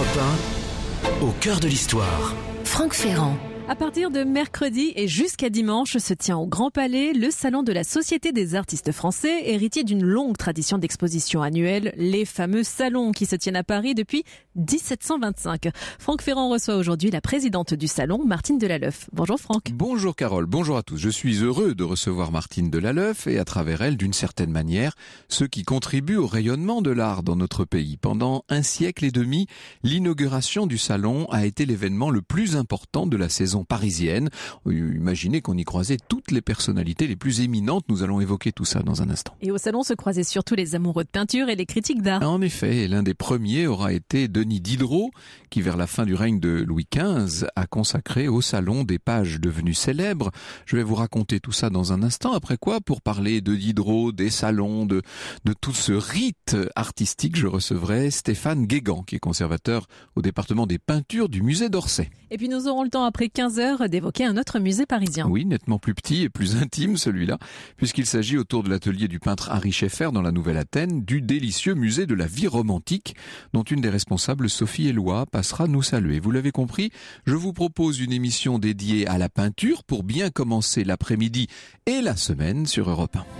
Europe 1, au cœur de l'histoire. Franck Ferrand. À partir de mercredi et jusqu'à dimanche se tient au Grand Palais le salon de la Société des artistes français, héritier d'une longue tradition d'exposition annuelle, les fameux salons qui se tiennent à Paris depuis 1725. Franck Ferrand reçoit aujourd'hui la présidente du salon, Martine Delaleuf. Bonjour Franck. Bonjour Carole, bonjour à tous. Je suis heureux de recevoir Martine Delaleuf et à travers elle, d'une certaine manière, ceux qui contribuent au rayonnement de l'art dans notre pays. Pendant un siècle et demi, l'inauguration du salon a été l'événement le plus important de la saison parisienne. Imaginez qu'on y croisait toutes les personnalités les plus éminentes. Nous allons évoquer tout ça dans un instant. Et au salon se croisaient surtout les amoureux de peinture et les critiques d'art. En effet, l'un des premiers aura été Denis Diderot, qui vers la fin du règne de Louis XV a consacré au salon des pages devenues célèbres. Je vais vous raconter tout ça dans un instant. Après quoi, pour parler de Diderot, des salons, de tout ce rite artistique, je recevrai Stéphane Guégan, qui est conservateur au département des peintures du musée d'Orsay. Et puis nous aurons le temps après 15 heures d'évoquer un autre musée parisien. Oui, nettement plus petit et plus intime celui-là, puisqu'il s'agit autour de l'atelier du peintre Harry Scheffer dans la Nouvelle-Athènes, du délicieux musée de la vie romantique, dont une des responsables, Sophie Eloi, passera nous saluer. Vous l'avez compris, je vous propose une émission dédiée à la peinture pour bien commencer l'après-midi et la semaine sur Europe 1.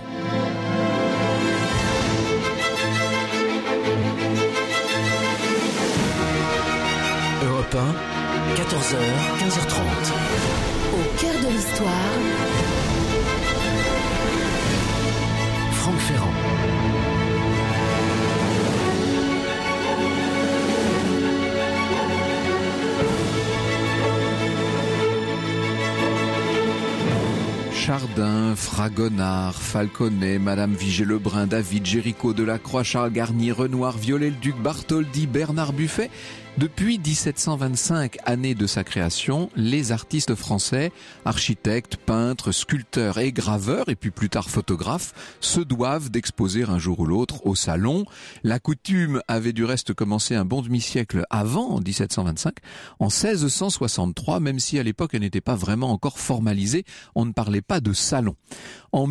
Europe 1, 14h, 15h30. Au cœur de l'histoire. Franck Ferrand. Chardin, Fragonard, Falconet, Madame Vigée-Lebrun, David, Géricault, Delacroix, Charles Garnier, Renoir, Viollet-le-Duc, Bartholdi, Bernard Buffet. Depuis 1725, année de sa création, les artistes français, architectes, peintres, sculpteurs et graveurs, et puis plus tard photographes, se doivent d'exposer un jour ou l'autre au salon. La coutume avait du reste commencé un bon demi-siècle avant, en 1725, en 1663, même si à l'époque elle n'était pas vraiment encore formalisée, on ne parlait pas de salon. En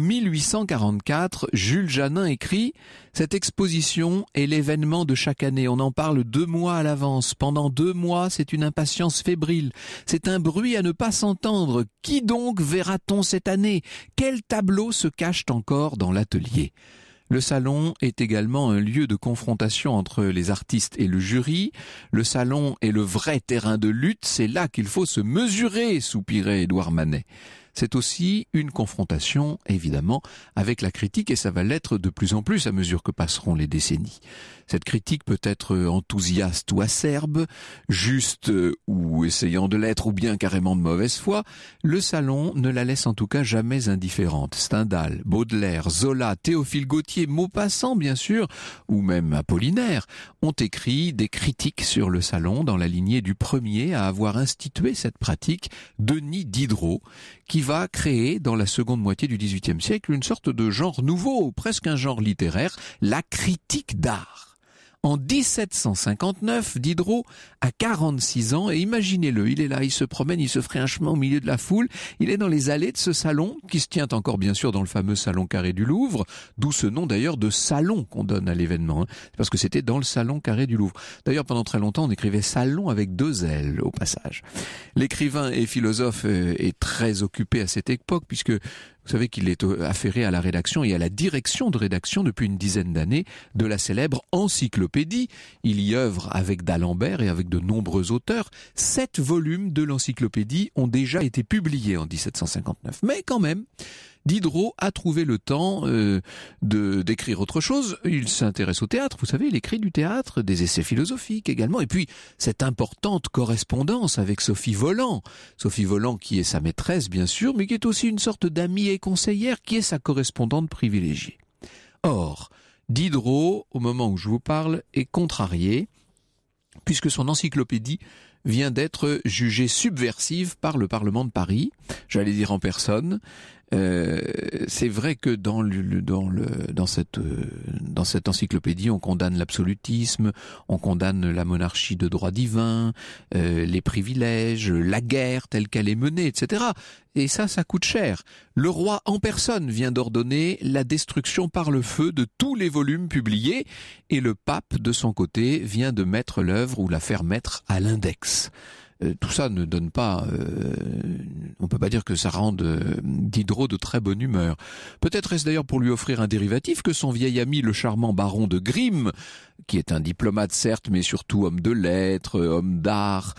1844, Jules Janin écrit « Cette exposition est l'événement de chaque année. On en parle 2 mois à l'avance. Pendant 2 mois, c'est une impatience fébrile. C'est un bruit à ne pas s'entendre. Qui donc verra-t-on cette année? Quels tableaux se cachent encore dans l'atelier ?» Le salon est également un lieu de confrontation entre les artistes et le jury. Le salon est le vrai terrain de lutte. C'est là qu'il faut se mesurer, soupirait Édouard Manet. C'est aussi une confrontation, évidemment, avec la critique, et ça va l'être de plus en plus à mesure que passeront les décennies. Cette critique peut être enthousiaste ou acerbe, juste ou essayant de l'être, ou bien carrément de mauvaise foi. Le salon ne la laisse en tout cas jamais indifférente. Stendhal, Baudelaire, Zola, Théophile Gautier, Maupassant bien sûr, ou même Apollinaire, ont écrit des critiques sur le salon dans la lignée du premier à avoir institué cette pratique, Denis Diderot, qui va créer dans la seconde moitié du XVIIIe siècle une sorte de genre nouveau, presque un genre littéraire, la critique d'art. En 1759, Diderot a 46 ans et imaginez-le, il est là, il se promène, il se ferait un chemin au milieu de la foule, il est dans les allées de ce salon, qui se tient encore bien sûr dans le fameux salon carré du Louvre, d'où ce nom d'ailleurs de salon qu'on donne à l'événement, parce que c'était dans le salon carré du Louvre. D'ailleurs pendant très longtemps on écrivait salon avec 2 L au passage. L'écrivain et philosophe est très occupé à cette époque puisque vous savez qu'il est affairé à la rédaction et à la direction de rédaction depuis une dizaine d'années de la célèbre encyclopédie. Il y œuvre avec d'Alembert et avec de nombreux auteurs. 7 volumes de l'encyclopédie ont déjà été publiés en 1759. Mais quand même, Diderot a trouvé le temps d'écrire autre chose. Il s'intéresse au théâtre, vous savez, il écrit du théâtre, des essais philosophiques également, et puis cette importante correspondance avec Sophie Voland. Sophie Voland qui est sa maîtresse bien sûr, mais qui est aussi une sorte d'amie et conseillère, qui est sa correspondante privilégiée. Or, Diderot, au moment où je vous parle, est contrarié, puisque son encyclopédie vient d'être jugée subversive par le Parlement de Paris, j'allais dire en personne. C'est vrai que dans cette encyclopédie, on condamne l'absolutisme, on condamne la monarchie de droit divin, les privilèges, la guerre telle qu'elle est menée, etc. Et ça coûte cher. Le roi en personne vient d'ordonner la destruction par le feu de tous les volumes publiés, et le pape, de son côté, vient de mettre l'œuvre ou la faire mettre à l'index. Tout ça ne donne pas, on peut pas dire que ça rende Diderot de très bonne humeur. Peut-être est-ce d'ailleurs pour lui offrir un dérivatif que son vieil ami le charmant baron de Grimm, qui est un diplomate certes, mais surtout homme de lettres, homme d'art,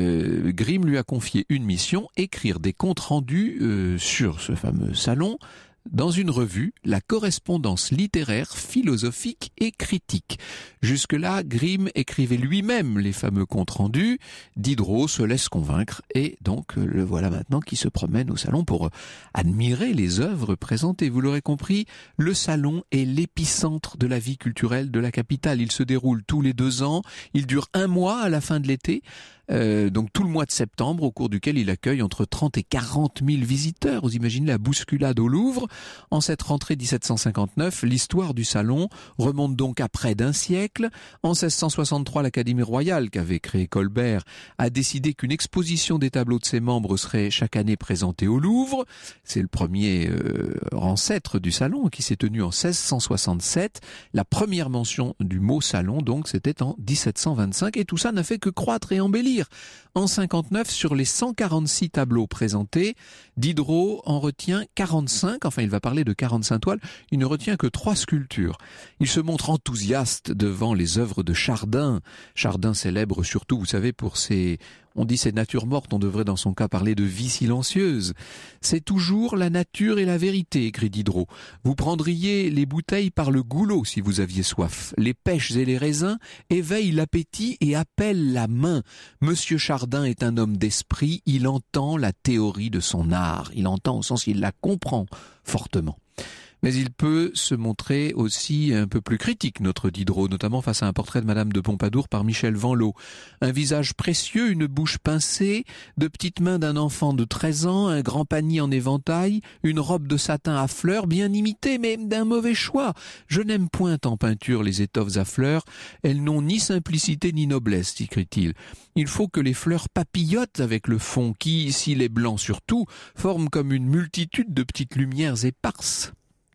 Grimm lui a confié une mission, écrire des comptes rendus sur ce fameux salon, dans une revue, la correspondance littéraire, philosophique et critique. Jusque-là, Grimm écrivait lui-même les fameux comptes rendus. Diderot se laisse convaincre et donc le voilà maintenant qui se promène au salon pour admirer les œuvres présentées. Vous l'aurez compris, le salon est l'épicentre de la vie culturelle de la capitale. Il se déroule tous les 2 ans, il dure 1 mois à la fin de l'été. Donc tout le mois de septembre, au cours duquel il accueille entre 30 et 40 000 visiteurs. Vous imaginez la bousculade au Louvre. En cette rentrée 1759, l'histoire du salon remonte donc à près d'1 siècle. En 1663, l'Académie royale qu'avait créée Colbert a décidé qu'une exposition des tableaux de ses membres serait chaque année présentée au Louvre. C'est le premier ancêtre du salon qui s'est tenu en 1667. La première mention du mot salon, donc, c'était en 1725. Et tout ça n'a fait que croître et embellir. En 59, sur les 146 tableaux présentés, Diderot en retient 45, enfin il va parler de 45 toiles, il ne retient que 3 sculptures. Il se montre enthousiaste devant les œuvres de Chardin. Chardin célèbre surtout, vous savez, pour ses... On dit ces natures mortes, on devrait dans son cas parler de vie silencieuse. C'est toujours la nature et la vérité, écrit Diderot. Vous prendriez les bouteilles par le goulot si vous aviez soif. Les pêches et les raisins éveillent l'appétit et appellent la main. Monsieur Chardin est un homme d'esprit, il entend la théorie de son art. Il entend au sens il la comprend fortement. Mais il peut se montrer aussi un peu plus critique, notre Diderot, notamment face à un portrait de Madame de Pompadour par Michel Vanloo. Un visage précieux, une bouche pincée, de petites mains d'un enfant de 13 ans, un grand panier en éventail, une robe de satin à fleurs, bien imitée, mais d'un mauvais choix. Je n'aime point en peinture les étoffes à fleurs, elles n'ont ni simplicité ni noblesse, écrit-il. Il faut que les fleurs papillotent avec le fond qui, s'il est blanc surtout, forme comme une multitude de petites lumières éparses.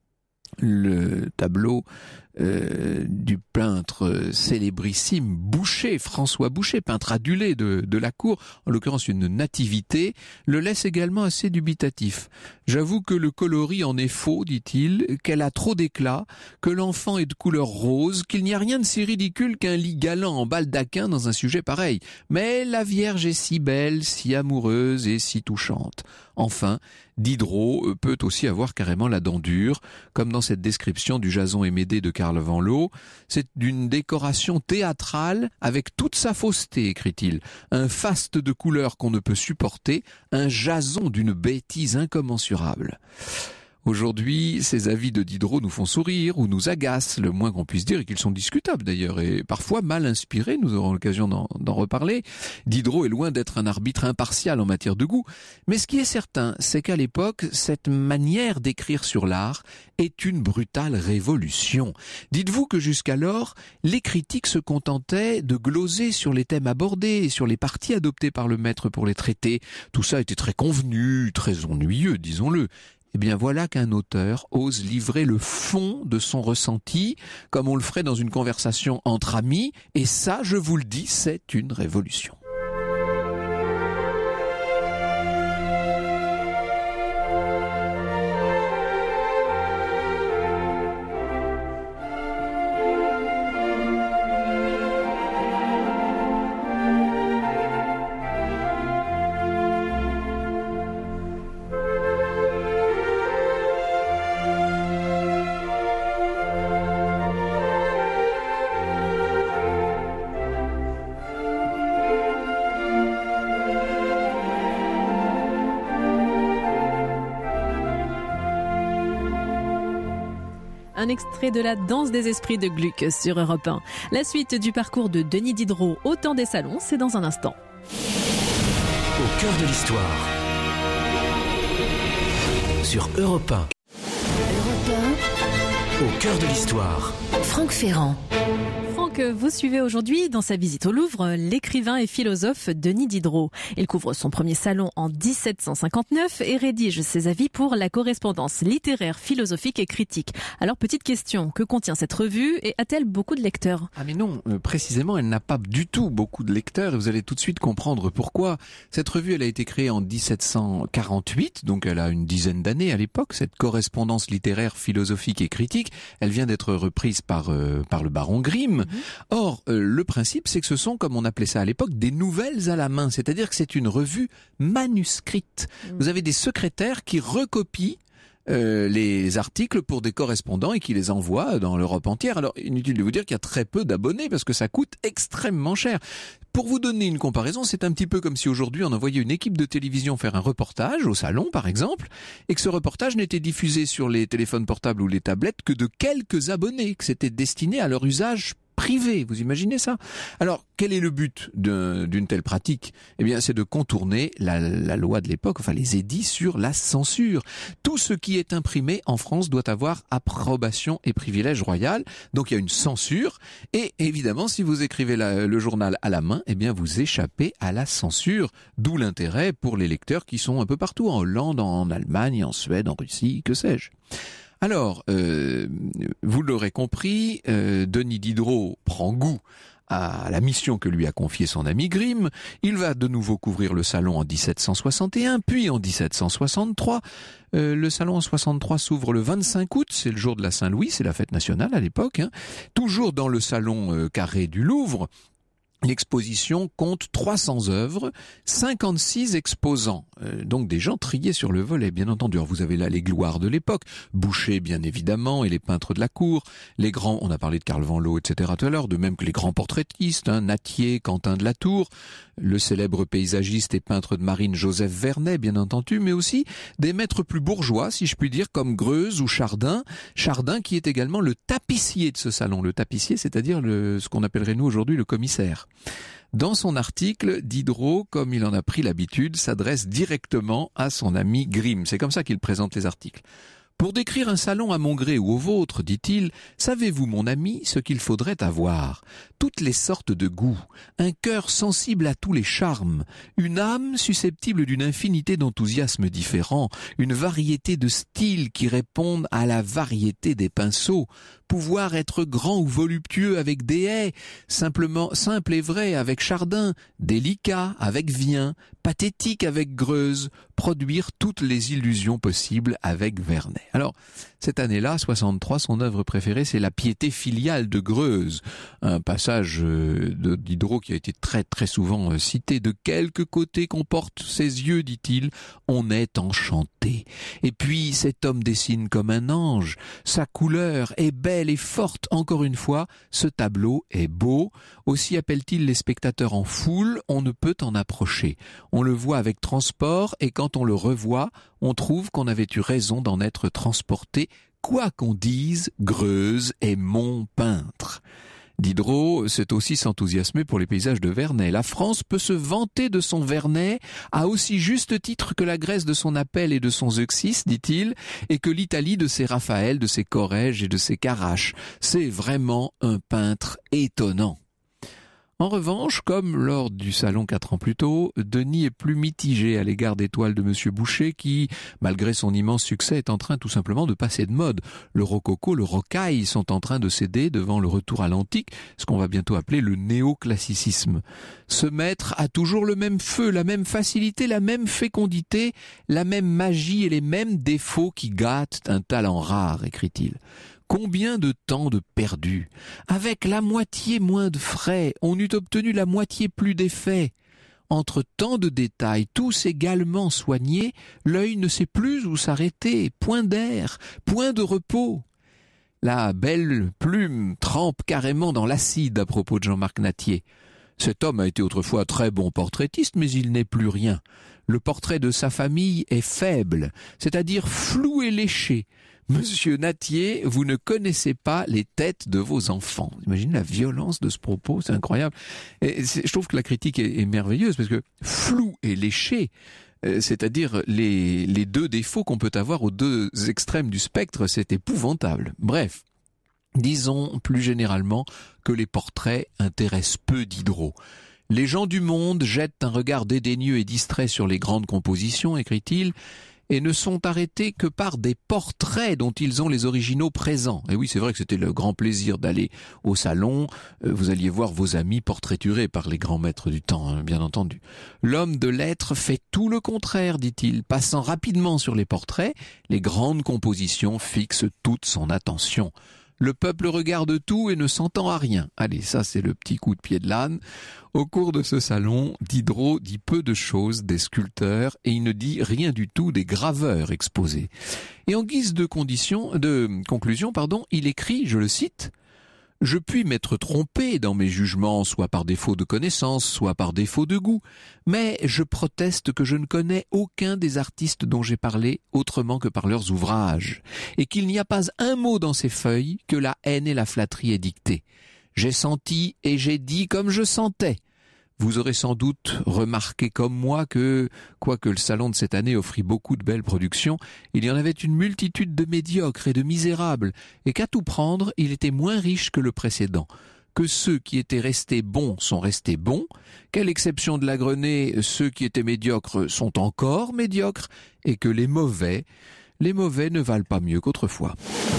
Le tableau du peintre célébrissime Boucher, François Boucher, peintre adulé de la cour, en l'occurrence une nativité, le laisse également assez dubitatif. J'avoue que le coloris en est faux, dit-il, qu'elle a trop d'éclat, que l'enfant est de couleur rose, qu'il n'y a rien de si ridicule qu'un lit galant en baldaquin dans un sujet pareil. Mais la Vierge est si belle, si amoureuse et si touchante. Enfin, Diderot peut aussi avoir carrément la dent dure, comme dans cette description du Jason et Médée de Karl Vanloo. C'est d'une décoration théâtrale avec toute sa fausseté, écrit-il. Un faste de couleurs qu'on ne peut supporter, un jason d'une bêtise incommensurable. Aujourd'hui, ces avis de Diderot nous font sourire ou nous agacent, le moins qu'on puisse dire, et qu'ils sont discutables d'ailleurs, et parfois mal inspirés, nous aurons l'occasion d'en reparler. Diderot est loin d'être un arbitre impartial en matière de goût, mais ce qui est certain, c'est qu'à l'époque, cette manière d'écrire sur l'art est une brutale révolution. Dites-vous que jusqu'alors, les critiques se contentaient de gloser sur les thèmes abordés et sur les parties adoptées par le maître pour les traiter. Tout ça était très convenu, très ennuyeux, disons-le. Eh bien voilà qu'un auteur ose livrer le fond de son ressenti, comme on le ferait dans une conversation entre amis, et ça, je vous le dis, c'est une révolution. Un extrait de la danse des esprits de Gluck sur Europe 1. La suite du parcours de Denis Diderot au temps des salons, c'est dans un instant. Au cœur de l'histoire. sur Europe 1. Europe Au cœur de l'histoire. 1, Franck Ferrand. Franck, vous suivez aujourd'hui dans sa visite au Louvre l'écrivain et philosophe Denis Diderot. Il couvre son premier salon en 1759 et rédige ses avis pour la correspondance littéraire, philosophique et critique. Alors, petite question, que contient cette revue et a-t-elle beaucoup de lecteurs ? Ah mais non, précisément, elle n'a pas du tout beaucoup de lecteurs et vous allez tout de suite comprendre pourquoi. Cette revue, elle a été créée en 1748, donc elle a une dizaine d'années à l'époque, cette correspondance littéraire, philosophique et critique. Elle vient d'être reprise par le baron Grimm. Or, le principe, c'est que ce sont, comme on appelait ça à l'époque, des nouvelles à la main, c'est-à-dire que c'est une revue manuscrite. Vous avez des secrétaires qui recopient les articles pour des correspondants et qui les envoient dans l'Europe entière. Alors, inutile de vous dire qu'il y a très peu d'abonnés parce que ça coûte extrêmement cher. Pour vous donner une comparaison, c'est un petit peu comme si aujourd'hui on envoyait une équipe de télévision faire un reportage au salon, par exemple, et que ce reportage n'était diffusé sur les téléphones portables ou les tablettes que de quelques abonnés, que c'était destiné à leur usage privé. Vous imaginez ça? Alors, quel est le but d'une telle pratique? Eh bien, c'est de contourner la loi de l'époque, enfin les édits sur la censure. Tout ce qui est imprimé en France doit avoir approbation et privilège royal. Donc, il y a une censure. Et évidemment, si vous écrivez le journal à la main, eh bien, vous échappez à la censure. D'où l'intérêt pour les lecteurs qui sont un peu partout, en Hollande, en Allemagne, en Suède, en Russie, que sais-je. Alors, vous l'aurez compris, Denis Diderot prend goût à la mission que lui a confiée son ami Grimm. Il va de nouveau couvrir le salon en 1761, puis en 1763. Le salon en 63 s'ouvre le 25 août, c'est le jour de la Saint-Louis, c'est la fête nationale à l'époque. Toujours dans le salon carré du Louvre. L'exposition compte 300 œuvres, 56 exposants, donc des gens triés sur le volet, bien entendu. Alors vous avez là les gloires de l'époque, Boucher bien évidemment, et les peintres de la cour, les grands, on a parlé de Carl Van Loo, etc. tout à l'heure, de même que les grands portraitistes, Nattier, Quentin de la Tour, le célèbre paysagiste et peintre de marine Joseph Vernet, bien entendu, mais aussi des maîtres plus bourgeois, si je puis dire, comme Greuze ou Chardin. Chardin qui est également le tapissier de ce salon. Le tapissier, c'est-à-dire ce qu'on appellerait nous aujourd'hui le commissaire. Dans son article, Diderot, comme il en a pris l'habitude, s'adresse directement à son ami Grimm. C'est comme ça qu'il présente les articles. Pour décrire un salon à mon gré ou au vôtre, dit-il, savez-vous, mon ami, ce qu'il faudrait avoir? Toutes les sortes de goûts, un cœur sensible à tous les charmes, une âme susceptible d'une infinité d'enthousiasmes différents, une variété de styles qui répondent à la variété des pinceaux, pouvoir être grand ou voluptueux avec des haies, simplement simple et vrai avec Chardin, délicat avec Vien, pathétique avec Greuze, produire toutes les illusions possibles avec Vernet. Alors, cette année-là, 63, son œuvre préférée, c'est La piété filiale de Greuze, un passage de Diderot qui a été très très souvent cité. De quelque côté qu'on porte ses yeux, dit-il, on est enchanté. Et puis, cet homme dessine comme un ange, sa couleur est belle et forte. Encore une fois, ce tableau est beau. Aussi appelle-t-il les spectateurs en foule, on ne peut en approcher. On le voit avec transport et quand on le revoit, on trouve qu'on avait eu raison d'en être transporté, quoi qu'on dise, Greuze est mon peintre. Diderot s'est aussi s'enthousiasmer pour les paysages de Vernet. La France peut se vanter de son Vernet à aussi juste titre que la Grèce de son Apelle et de son Zeuxis, dit-il, et que l'Italie de ses Raphaël, de ses Corrège et de ses Carache. C'est vraiment un peintre étonnant. En revanche, comme lors du salon 4 ans plus tôt, Denis est plus mitigé à l'égard des toiles de Monsieur Boucher qui, malgré son immense succès, est en train tout simplement de passer de mode. Le rococo, le rocaille sont en train de céder devant le retour à l'antique, ce qu'on va bientôt appeler le néoclassicisme. Ce maître a toujours le même feu, la même facilité, la même fécondité, la même magie et les mêmes défauts qui gâtent un talent rare, écrit-il. Combien de temps de perdu? Avec la moitié moins de frais, on eût obtenu la moitié plus d'effets. Entre tant de détails, tous également soignés, l'œil ne sait plus où s'arrêter, point d'air, point de repos. La belle plume trempe carrément dans l'acide à propos de Jean-Marc Nattier. Cet homme a été autrefois très bon portraitiste, mais il n'est plus rien. Le portrait de sa famille est faible, c'est-à-dire flou et léché. Monsieur Nattier, vous ne connaissez pas les têtes de vos enfants. Imaginez la violence de ce propos, c'est incroyable. Et je trouve que la critique est merveilleuse parce que flou et léché, c'est-à-dire les deux défauts qu'on peut avoir aux deux extrêmes du spectre, c'est épouvantable. Bref, disons plus généralement que les portraits intéressent peu Diderot. Les gens du monde jettent un regard dédaigneux et distrait sur les grandes compositions, écrit-il, et ne sont arrêtés que par des portraits dont ils ont les originaux présents. Et oui, c'est vrai que c'était le grand plaisir d'aller au salon. Vous alliez voir vos amis portraiturés par les grands maîtres du temps, hein, bien entendu. L'homme de lettres fait tout le contraire, dit-il. Passant rapidement sur les portraits, les grandes compositions fixent toute son attention. Le peuple regarde tout et ne s'entend à rien. Allez, ça c'est le petit coup de pied de l'âne. Au cours de ce salon, Diderot dit peu de choses des sculpteurs et il ne dit rien du tout des graveurs exposés. Et en guise de conclusion, il écrit, je le cite, « Je puis m'être trompé dans mes jugements, soit par défaut de connaissance, soit par défaut de goût, mais je proteste que je ne connais aucun des artistes dont j'ai parlé autrement que par leurs ouvrages, et qu'il n'y a pas un mot dans ces feuilles que la haine et la flatterie aient dicté. J'ai senti et j'ai dit comme je sentais. Vous aurez sans doute remarqué comme moi que, quoique le salon de cette année offrit beaucoup de belles productions, il y en avait une multitude de médiocres et de misérables, et qu'à tout prendre, il était moins riche que le précédent. Que ceux qui étaient restés bons sont restés bons, qu'à l'exception de l'Agrenet, ceux qui étaient médiocres sont encore médiocres, et que les mauvais ne valent pas mieux qu'autrefois. »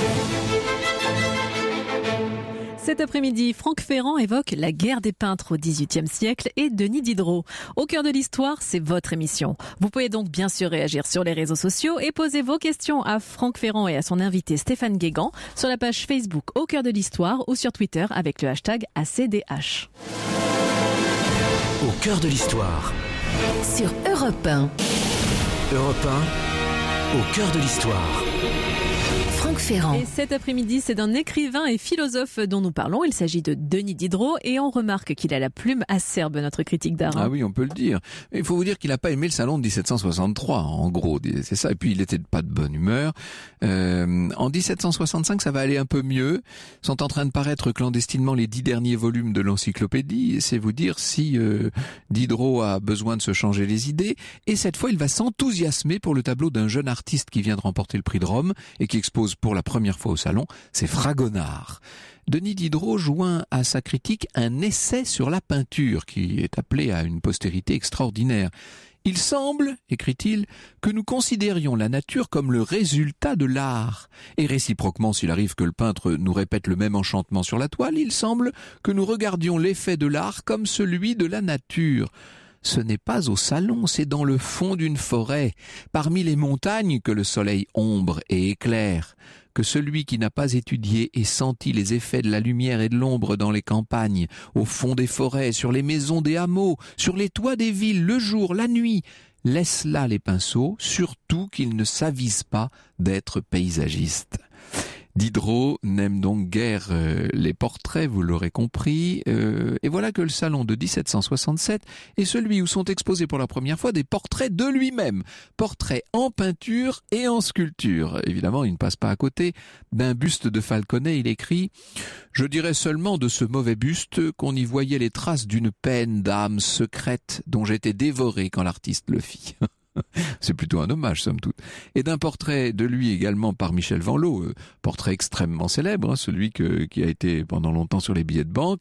Cet après-midi, Franck Ferrand évoque la guerre des peintres au XVIIIe siècle et Denis Diderot. Au cœur de l'histoire, c'est votre émission. Vous pouvez donc bien sûr réagir sur les réseaux sociaux et poser vos questions à Franck Ferrand et à son invité Stéphane Guégan sur la page Facebook Au cœur de l'histoire ou sur Twitter avec le hashtag ACDH. Au cœur de l'histoire. Sur Europe 1. Europe 1, au cœur de l'histoire. Franck Ferrand. Et cet après-midi, c'est d'un écrivain et philosophe dont nous parlons. Il s'agit de Denis Diderot et on remarque qu'il a la plume acerbe, notre critique d'art. Ah oui, on peut le dire. Il faut vous dire qu'il n'a pas aimé le salon de 1763, en gros, c'est ça. Et puis il était pas de bonne humeur. En 1765, ça va aller un peu mieux. Sont en train de paraître clandestinement les 10 derniers volumes de l'encyclopédie. C'est vous dire si Diderot a besoin de se changer les idées. Et cette fois, il va s'enthousiasmer pour le tableau d'un jeune artiste qui vient de remporter le prix de Rome et qui expose pour la première fois au salon, c'est Fragonard. Denis Diderot joint à sa critique un essai sur la peinture qui est appelé à une postérité extraordinaire. Il semble, écrit-il, que nous considérions la nature comme le résultat de l'art. Et réciproquement, s'il arrive que le peintre nous répète le même enchantement sur la toile, il semble que nous regardions l'effet de l'art comme celui de la nature. Ce n'est pas au salon, c'est dans le fond d'une forêt, parmi les montagnes que le soleil ombre et éclaire, que celui qui n'a pas étudié et senti les effets de la lumière et de l'ombre dans les campagnes, au fond des forêts, sur les maisons des hameaux, sur les toits des villes, le jour, la nuit, laisse là les pinceaux, surtout qu'il ne s'avise pas d'être paysagiste. Diderot n'aime donc guère les portraits, vous l'aurez compris, et voilà que le salon de 1767 est celui où sont exposés pour la première fois des portraits de lui-même, portraits en peinture et en sculpture. Évidemment, il ne passe pas à côté d'un buste de Falconet, il écrit « Je dirais seulement de ce mauvais buste qu'on y voyait les traces d'une peine d'âme secrète dont j'étais dévoré quand l'artiste le fit. » C'est plutôt un hommage, somme toute. Et d'un portrait de lui également par Michel Vanloo, portrait extrêmement célèbre, celui qui a été pendant longtemps sur les billets de banque,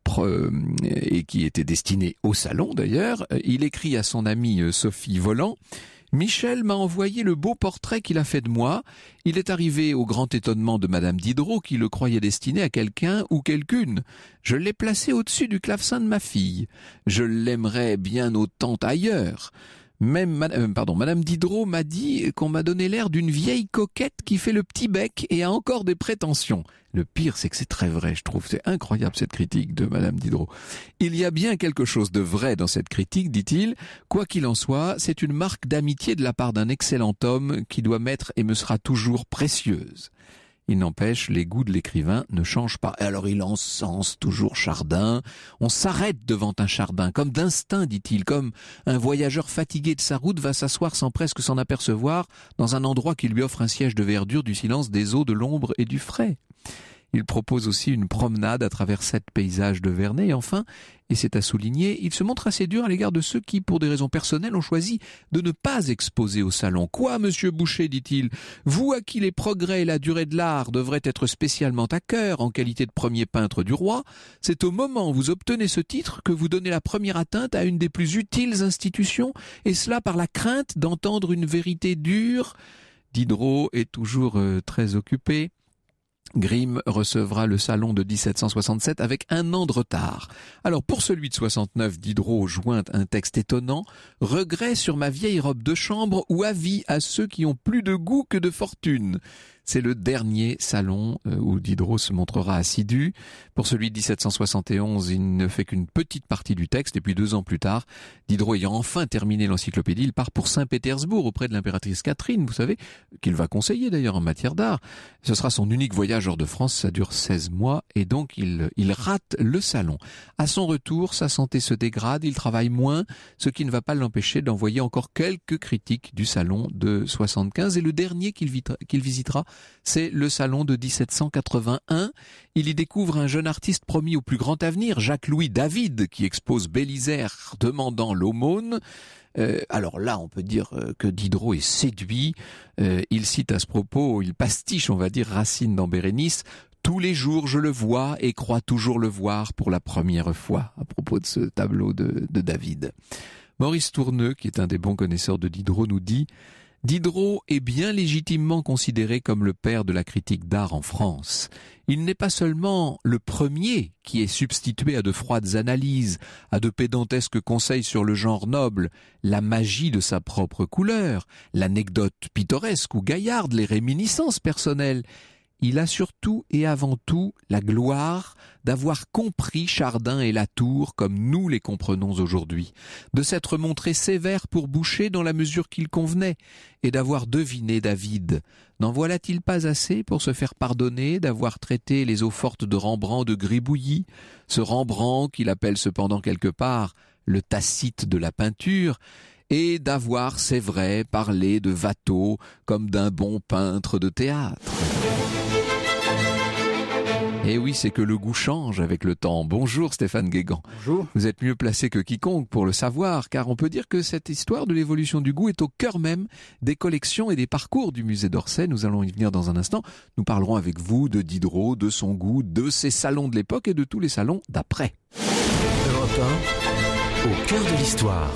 et qui était destiné au salon d'ailleurs. Il écrit à son amie Sophie Volant « Michel m'a envoyé le beau portrait qu'il a fait de moi. Il est arrivé au grand étonnement de Madame Diderot qui le croyait destiné à quelqu'un ou quelqu'une. Je l'ai placé au-dessus du clavecin de ma fille. Je l'aimerais bien autant ailleurs. » Même Madame Diderot m'a dit qu'on m'a donné l'air d'une vieille coquette qui fait le petit bec et a encore des prétentions. Le pire, c'est que c'est très vrai, je trouve. C'est incroyable, cette critique de Madame Diderot. Il y a bien quelque chose de vrai dans cette critique, dit-il. Quoi qu'il en soit, c'est une marque d'amitié de la part d'un excellent homme qui doit m'être et me sera toujours précieuse. Il n'empêche, les goûts de l'écrivain ne changent pas. Et alors il encense toujours Chardin. On s'arrête devant un Chardin, comme d'instinct, dit-il, comme un voyageur fatigué de sa route va s'asseoir sans presque s'en apercevoir dans un endroit qui lui offre un siège de verdure, du silence, des eaux, de l'ombre et du frais. Il propose aussi une promenade à travers 7 paysages de Vernet. Et enfin, et c'est à souligner, il se montre assez dur à l'égard de ceux qui, pour des raisons personnelles, ont choisi de ne pas exposer au salon. « Quoi, monsieur Boucher, dit-il, vous à qui les progrès et la durée de l'art devraient être spécialement à cœur en qualité de premier peintre du roi, c'est au moment où vous obtenez ce titre que vous donnez la première atteinte à une des plus utiles institutions, et cela par la crainte d'entendre une vérité dure. » Diderot est toujours très occupé. Grimm recevra le salon de 1767 avec 1 an de retard. Alors pour celui de 69, Diderot joint un texte étonnant, « Regret sur ma vieille robe de chambre ou avis à ceux qui ont plus de goût que de fortune ». C'est le dernier salon où Diderot se montrera assidu. Pour celui de 1771, il ne fait qu'une petite partie du texte, et puis 2 ans plus tard, Diderot ayant enfin terminé l'encyclopédie, il part pour Saint-Pétersbourg auprès de l'impératrice Catherine, vous savez, qu'il va conseiller d'ailleurs en matière d'art. Ce sera son unique voyage hors de France, ça dure 16 mois, et donc il rate le salon. À son retour, sa santé se dégrade, il travaille moins, ce qui ne va pas l'empêcher d'envoyer encore quelques critiques du salon de 75, et le dernier qu'il visitera, c'est le salon de 1781. Il y découvre un jeune artiste promis au plus grand avenir, Jacques-Louis David, qui expose Bélisaire demandant l'aumône. Alors là, on peut dire que Diderot est séduit. Il cite à ce propos, il pastiche, on va dire, Racine dans Bérénice. « Tous les jours je le vois et crois toujours le voir pour la première fois », à propos de ce tableau de David. Maurice Tourneux, qui est un des bons connaisseurs de Diderot, nous dit « Diderot est bien légitimement considéré comme le père de la critique d'art en France. Il n'est pas seulement le premier qui est substitué à de froides analyses, à de pédantesques conseils sur le genre noble, la magie de sa propre couleur, l'anecdote pittoresque ou gaillarde, les réminiscences personnelles. Il a surtout et avant tout la gloire d'avoir compris Chardin et Latour comme nous les comprenons aujourd'hui, de s'être montré sévère pour Boucher dans la mesure qu'il convenait, et d'avoir deviné David. N'en voilà-t-il pas assez pour se faire pardonner d'avoir traité les eaux-fortes de Rembrandt de gribouillis, ce Rembrandt qu'il appelle cependant quelque part le Tacite de la peinture, et d'avoir, c'est vrai, parlé de Watteau comme d'un bon peintre de théâtre. Et oui, c'est que le goût change avec le temps. Bonjour Stéphane Guégan. Bonjour. Vous êtes mieux placé que quiconque pour le savoir, car on peut dire que cette histoire de l'évolution du goût est au cœur même des collections et des parcours du musée d'Orsay. Nous allons y venir dans un instant. Nous parlerons avec vous de Diderot, de son goût, de ses salons de l'époque et de tous les salons d'après. Europe 1, au cœur de l'histoire.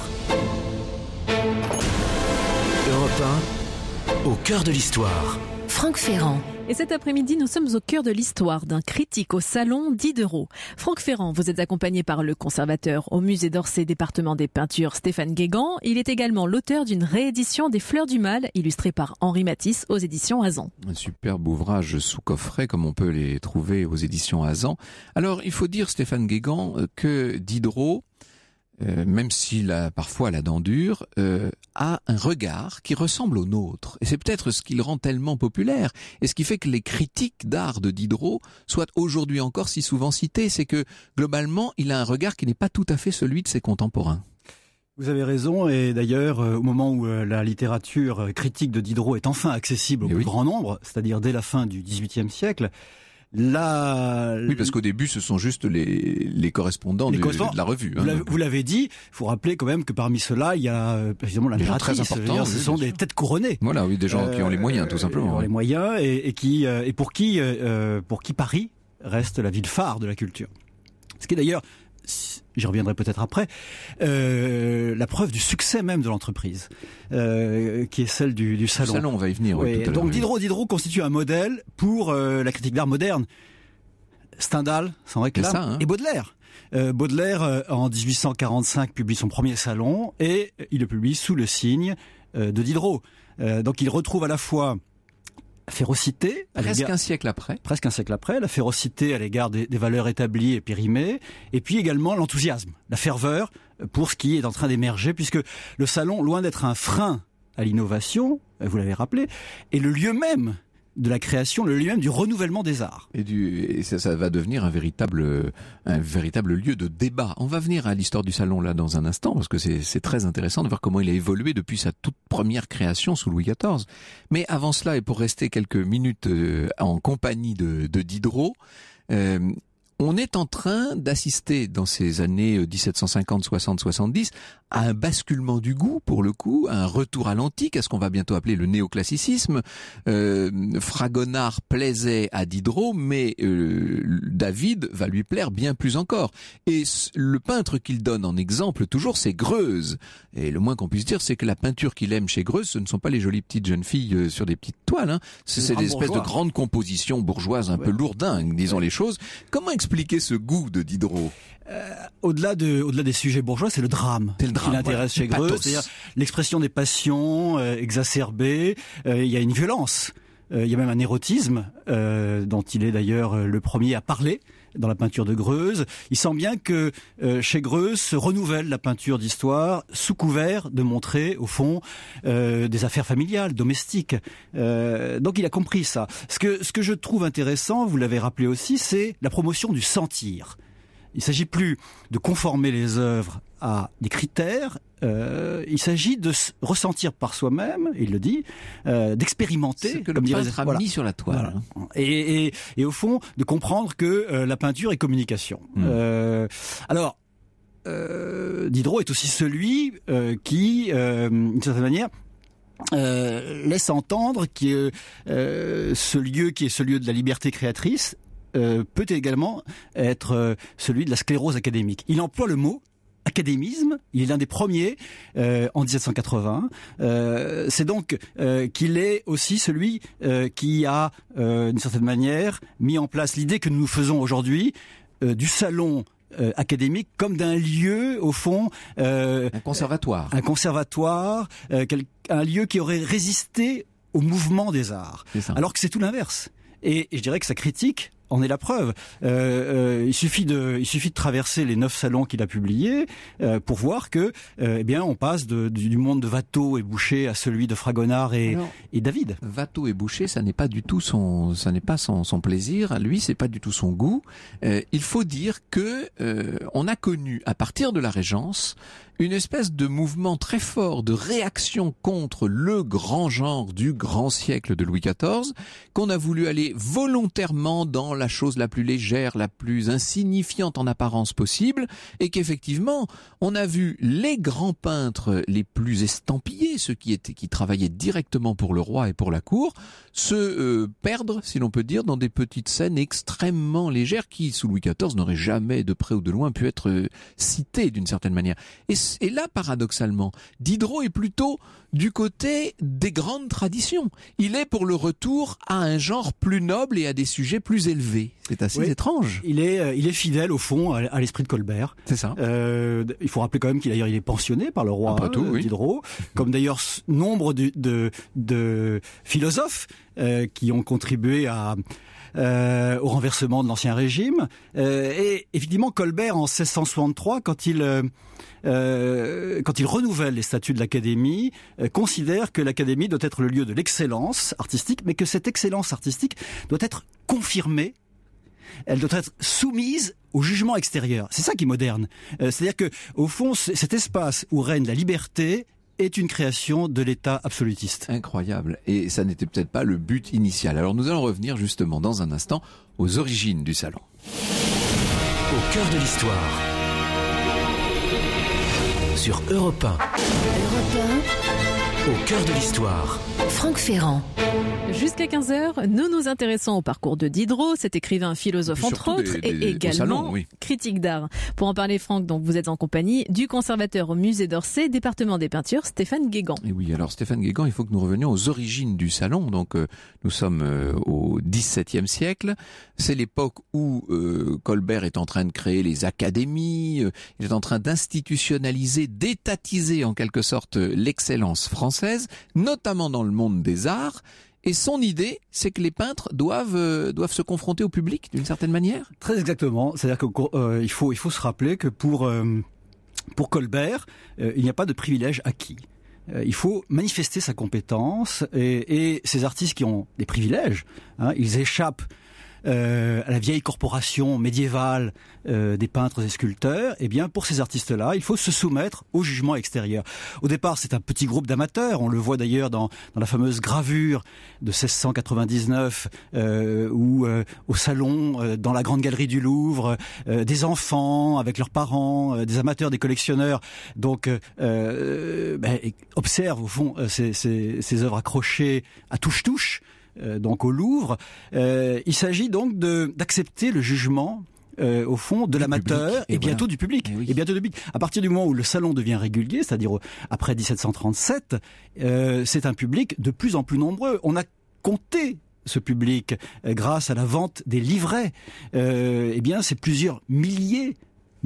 Europe 1, au cœur de l'histoire. Franck Ferrand. Et cet après-midi, nous sommes au cœur de l'histoire d'un critique au salon, Diderot. Franck Ferrand, vous êtes accompagné par le conservateur au musée d'Orsay, département des peintures, Stéphane Guégan. Il est également l'auteur d'une réédition des Fleurs du Mal, illustrée par Henri Matisse aux éditions Azan. Un superbe ouvrage sous coffret, comme on peut les trouver aux éditions Azan. Alors, il faut dire, Stéphane Guégan, que Diderot, même s'il a parfois la dent dure, a un regard qui ressemble au nôtre. Et c'est peut-être ce qui le rend tellement populaire, et ce qui fait que les critiques d'art de Diderot soient aujourd'hui encore si souvent cités, c'est que, globalement, il a un regard qui n'est pas tout à fait celui de ses contemporains. Vous avez raison, et d'ailleurs, au moment où la littérature critique de Diderot est enfin accessible au plus grand nombre, c'est-à-dire dès la fin du XVIIIe siècle, Oui, parce qu'au début, ce sont juste les correspondants de la revue. Vous l'avez dit, il faut rappeler quand même que parmi ceux-là, il y a évidemment l'impératrice. Ce sont des têtes couronnées. Voilà, oui, des gens qui ont les moyens, tout simplement. Les moyens, et pour qui Paris reste la ville phare de la culture. Ce qui est d'ailleurs, j'y reviendrai peut-être après, la preuve du succès même de l'entreprise, qui est celle du salon. Le salon, on va y venir. Oui, tout à donc Diderot constitue un modèle pour la critique d'art moderne. Stendhal s'en réclame, ça, hein. Et Baudelaire. Baudelaire, en 1845, publie son premier salon, et il le publie sous le signe de Diderot. Donc il retrouve à la fois férocité, presque un siècle après, la férocité à l'égard des valeurs établies et périmées, et puis également l'enthousiasme, la ferveur pour ce qui est en train d'émerger, puisque le salon, loin d'être un frein à l'innovation, vous l'avez rappelé, est le lieu même de la création, le lieu même du renouvellement des arts. Et ça va devenir un véritable lieu de débat. On va venir à l'histoire du salon là dans un instant, parce que c'est très intéressant de voir comment il a évolué depuis sa toute première création sous Louis XIV. Mais avant cela, et pour rester quelques minutes en compagnie de Diderot, on est en train d'assister dans ces années 1750, 60, 70 à un basculement du goût, pour le coup, à un retour à l'antique, à ce qu'on va bientôt appeler le néoclassicisme. Fragonard plaisait à Diderot, mais David va lui plaire bien plus encore. Et le peintre qu'il donne en exemple toujours, c'est Greuze. Et le moins qu'on puisse dire, c'est que la peinture qu'il aime chez Greuze, ce ne sont pas les jolies petites jeunes filles sur des petites toiles, hein. C'est des espèces de grandes compositions bourgeoises un peu lourdingues, disons les choses. Comment expliquer ce goût de Diderot? Au-delà des sujets bourgeois, c'est le drame qui l'intéresse chez Greuze, c'est-à-dire l'expression des passions exacerbées. Il y a une violence, il y a même un érotisme dont il est d'ailleurs le premier à parler dans la peinture de Greuze. Il sent bien que chez Greuze se renouvelle la peinture d'histoire sous couvert de montrer au fond des affaires familiales, domestiques. Donc il a compris ça. Ce que je trouve intéressant, vous l'avez rappelé aussi, c'est la promotion du sentir. Il ne s'agit plus de conformer les œuvres à des critères, il s'agit de ressentir par soi-même, il le dit, d'expérimenter. Ce que le peintre a mis sur la toile. Voilà. Et au fond, de comprendre que la peinture est communication. Alors, Diderot est aussi celui qui, d'une certaine manière, laisse entendre que ce lieu qui est ce lieu de la liberté créatrice peut également être celui de la sclérose académique. Il emploie le mot académisme, il est l'un des premiers en 1780. C'est donc qu'il est aussi celui qui a, d'une certaine manière, mis en place l'idée que nous faisons aujourd'hui du salon académique comme d'un lieu, au fond... un conservatoire. Un conservatoire, un lieu qui aurait résisté au mouvement des arts. Alors que c'est tout l'inverse. Et je dirais que sa critique en est la preuve. Il suffit de traverser les 9 salons qu'il a publiés pour voir que, on passe du monde de Watteau et Boucher à celui de Fragonard et David. Watteau et Boucher, ça n'est pas du tout son plaisir. Lui, c'est pas du tout son goût. Il faut dire que on a connu à partir de la Régence une espèce de mouvement très fort de réaction contre le grand genre du grand siècle de Louis XIV, qu'on a voulu aller volontairement dans la chose la plus légère, la plus insignifiante en apparence possible, et qu'effectivement, on a vu les grands peintres les plus estampillés, ceux qui travaillaient directement pour le roi et pour la cour, se perdre, si l'on peut dire, dans des petites scènes extrêmement légères qui, sous Louis XIV, n'auraient jamais de près ou de loin pu être citées d'une certaine manière. Et là, paradoxalement, Diderot est plutôt du côté des grandes traditions. Il est pour le retour à un genre plus noble et à des sujets plus élevés. C'est assez étrange. Il est fidèle, au fond, à l'esprit de Colbert. C'est ça. Il faut rappeler quand même qu'il est pensionné par le roi Diderot, comme d'ailleurs nombre de philosophes qui ont contribué au renversement de l'Ancien Régime. Et effectivement, Colbert, en 1663, quand il renouvelle les statuts de l'Académie, considère que l'Académie doit être le lieu de l'excellence artistique, mais que cette excellence artistique doit être confirmée, elle doit être soumise au jugement extérieur. C'est ça qui est moderne. C'est-à-dire que, au fond, cet espace où règne la liberté est une création de l'État absolutiste. Incroyable. Et ça n'était peut-être pas le but initial. Alors nous allons revenir justement dans un instant aux origines du salon. Au cœur de l'histoire. Sur Europe 1. Europe 1. Au cœur de l'histoire. Franck Ferrand. Jusqu'à 15h, nous nous intéressons au parcours de Diderot, cet écrivain philosophe entre autres, et également critique d'art. Pour en parler, Franck, donc vous êtes en compagnie du conservateur au musée d'Orsay, département des peintures, Stéphane Guégan. Et oui, alors Stéphane Guégan, il faut que nous revenions aux origines du salon. Donc nous sommes au XVIIe siècle. C'est l'époque où Colbert est en train de créer les académies, il est en train d'institutionnaliser, d'étatiser en quelque sorte l'excellence française, notamment dans le monde des arts. Et son idée, c'est que les peintres doivent se confronter au public d'une certaine manière. Très exactement. C'est-à-dire qu'il faut se rappeler que pour Colbert, il n'y a pas de privilège acquis. il faut manifester sa compétence et ces artistes qui ont des privilèges, ils échappent à la vieille corporation médiévale des peintres et sculpteurs, eh bien pour ces artistes-là, il faut se soumettre au jugement extérieur. Au départ, c'est un petit groupe d'amateurs, on le voit d'ailleurs dans la fameuse gravure de 1699 où au salon, dans la grande galerie du Louvre, des enfants avec leurs parents, des amateurs, des collectionneurs, donc observent au fond ces œuvres accrochées à touche-touche, donc au Louvre. Il s'agit donc d'accepter le jugement au fond de l'amateur et bientôt du public. Et bientôt du public. À partir du moment où le salon devient régulier, c'est-à-dire après 1737, c'est un public de plus en plus nombreux. On a compté ce public grâce à la vente des livrets. Eh bien, c'est plusieurs milliers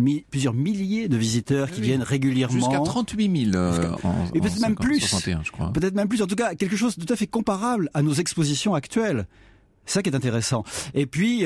de visiteurs qui viennent régulièrement. Jusqu'à 38 000 et peut-être même plus. 61, je crois. Peut-être même plus. En tout cas, quelque chose de tout à fait comparable à nos expositions actuelles. C'est ça qui est intéressant. Et puis,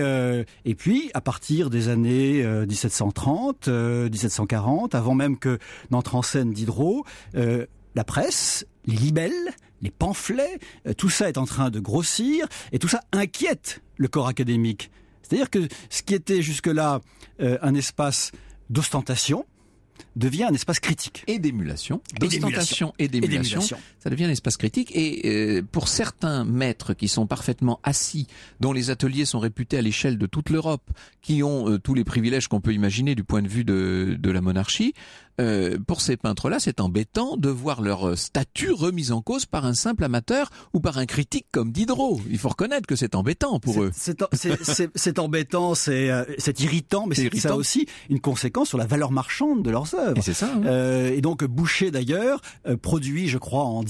à partir des années 1730, 1740, avant même que n'entre en scène Diderot, la presse, les libelles, les pamphlets, tout ça est en train de grossir et tout ça inquiète le corps académique. C'est-à-dire que ce qui était jusque-là un espace d'ostentation devient un espace critique. Et d'émulation. D'ostentation et d'émulation. Ça devient un espace critique. Et pour certains maîtres qui sont parfaitement assis, dont les ateliers sont réputés à l'échelle de toute l'Europe, qui ont tous les privilèges qu'on peut imaginer du point de vue de la monarchie, pour ces peintres-là, c'est embêtant de voir leur statut remise en cause par un simple amateur ou par un critique comme Diderot. Il faut reconnaître que c'est embêtant pour eux. C'est embêtant, c'est irritant, mais c'est ça aussi une conséquence sur la valeur marchande de leurs œuvres. Et c'est ça. Et donc Boucher d'ailleurs produit, je crois, en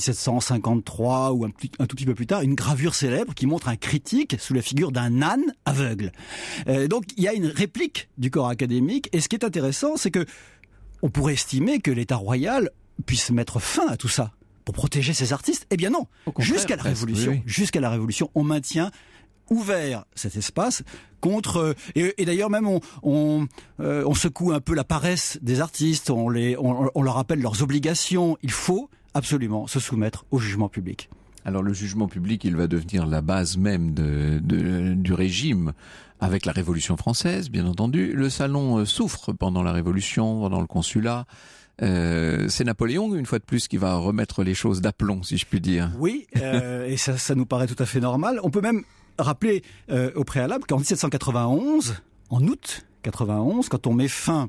1753 ou un tout petit peu plus tard, une gravure célèbre qui montre un critique sous la figure d'un âne aveugle. Donc il y a une réplique du corps académique. Et ce qui est intéressant, c'est que on pourrait estimer que l'État royal puisse mettre fin à tout ça pour protéger ses artistes. Eh bien non. Jusqu'à la Révolution, jusqu'à la Révolution, on maintient ouvert cet espace contre et d'ailleurs même on secoue un peu la paresse des artistes, on leur rappelle leurs obligations. Il faut absolument se soumettre au jugement public. Alors le jugement public, il va devenir la base même du régime avec la Révolution française, bien entendu. Le salon souffre pendant la Révolution, pendant le Consulat. C'est Napoléon, une fois de plus, qui va remettre les choses d'aplomb, si je puis dire. Oui, et ça nous paraît tout à fait normal. On peut même rappeler au préalable qu'en 1791, en août 91, quand on met fin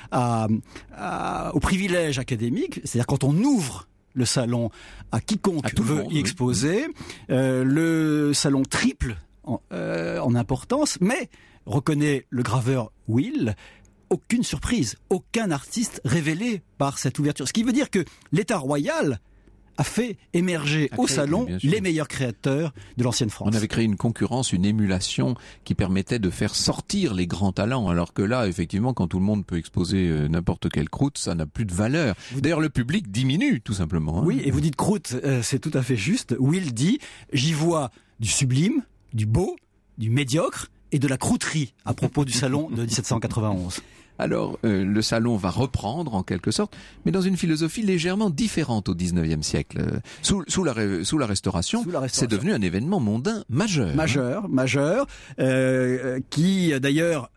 au privilège académique, c'est-à-dire quand on ouvre le salon à quiconque veut y exposer, le salon triple en importance, mais reconnaît le graveur Will, aucune surprise, aucun artiste révélé par cette ouverture. Ce qui veut dire que l'État royal a fait émerger au salon les meilleurs créateurs de l'ancienne France. On avait créé une concurrence, une émulation qui permettait de faire sortir les grands talents, alors que là, effectivement, quand tout le monde peut exposer n'importe quelle croûte, ça n'a plus de valeur. D'ailleurs, le public diminue, tout simplement. Oui, et vous dites croûte, c'est tout à fait juste. Will dit, j'y vois du sublime, du beau, du médiocre et de la croûterie à propos du salon de 1791. Alors, le salon va reprendre en quelque sorte, mais dans une philosophie légèrement différente au XIXe siècle. Sous la Restauration, c'est devenu un événement mondain majeur. Majeur, qui d'ailleurs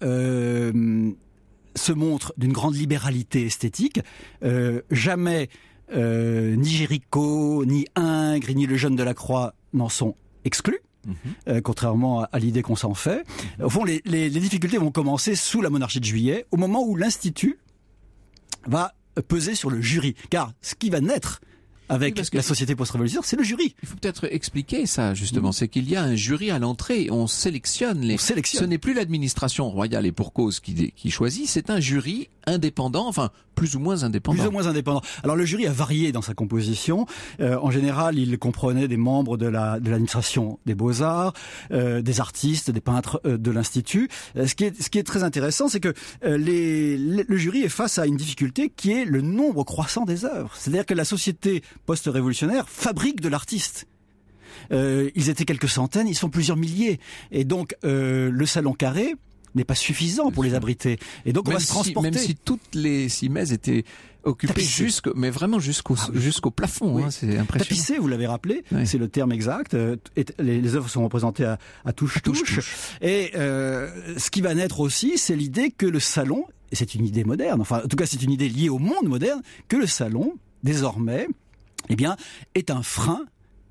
se montre d'une grande libéralité esthétique. Jamais ni Géricault, ni Ingres, ni le Jeune de la Croix n'en sont exclus. Contrairement à l'idée qu'on s'en fait. Au fond, les difficultés vont commencer sous la monarchie de Juillet, au moment où l'Institut va peser sur le jury. Car ce qui va naître avec la société post-révolutionnaire, c'est le jury. Il faut peut-être expliquer ça, justement. C'est qu'il y a un jury à l'entrée. On sélectionne. Ce n'est plus l'administration royale et pour cause qui choisit, c'est un jury indépendant, enfin, plus ou moins indépendant. Alors, le jury a varié dans sa composition. En général, il comprenait des membres de l'administration des Beaux-Arts, des artistes, des peintres de l'Institut. Ce qui est très intéressant, c'est que le jury est face à une difficulté qui est le nombre croissant des œuvres. C'est-à-dire que la société post-révolutionnaire fabrique de l'artiste. Ils étaient quelques centaines, ils sont plusieurs milliers. Et donc, le Salon Carré n'est pas suffisant pour les abriter. Et donc on va se transporter. Même si toutes les cimaises étaient occupées mais vraiment jusqu'au plafond, oui. C'est impressionnant. Tapissé, vous l'avez rappelé, c'est le terme exact. Les œuvres sont représentées à touche-touche. Et ce qui va naître aussi, c'est l'idée que le salon, et c'est une idée moderne, enfin en tout cas c'est une idée liée au monde moderne, que le salon, désormais, eh bien, est un frein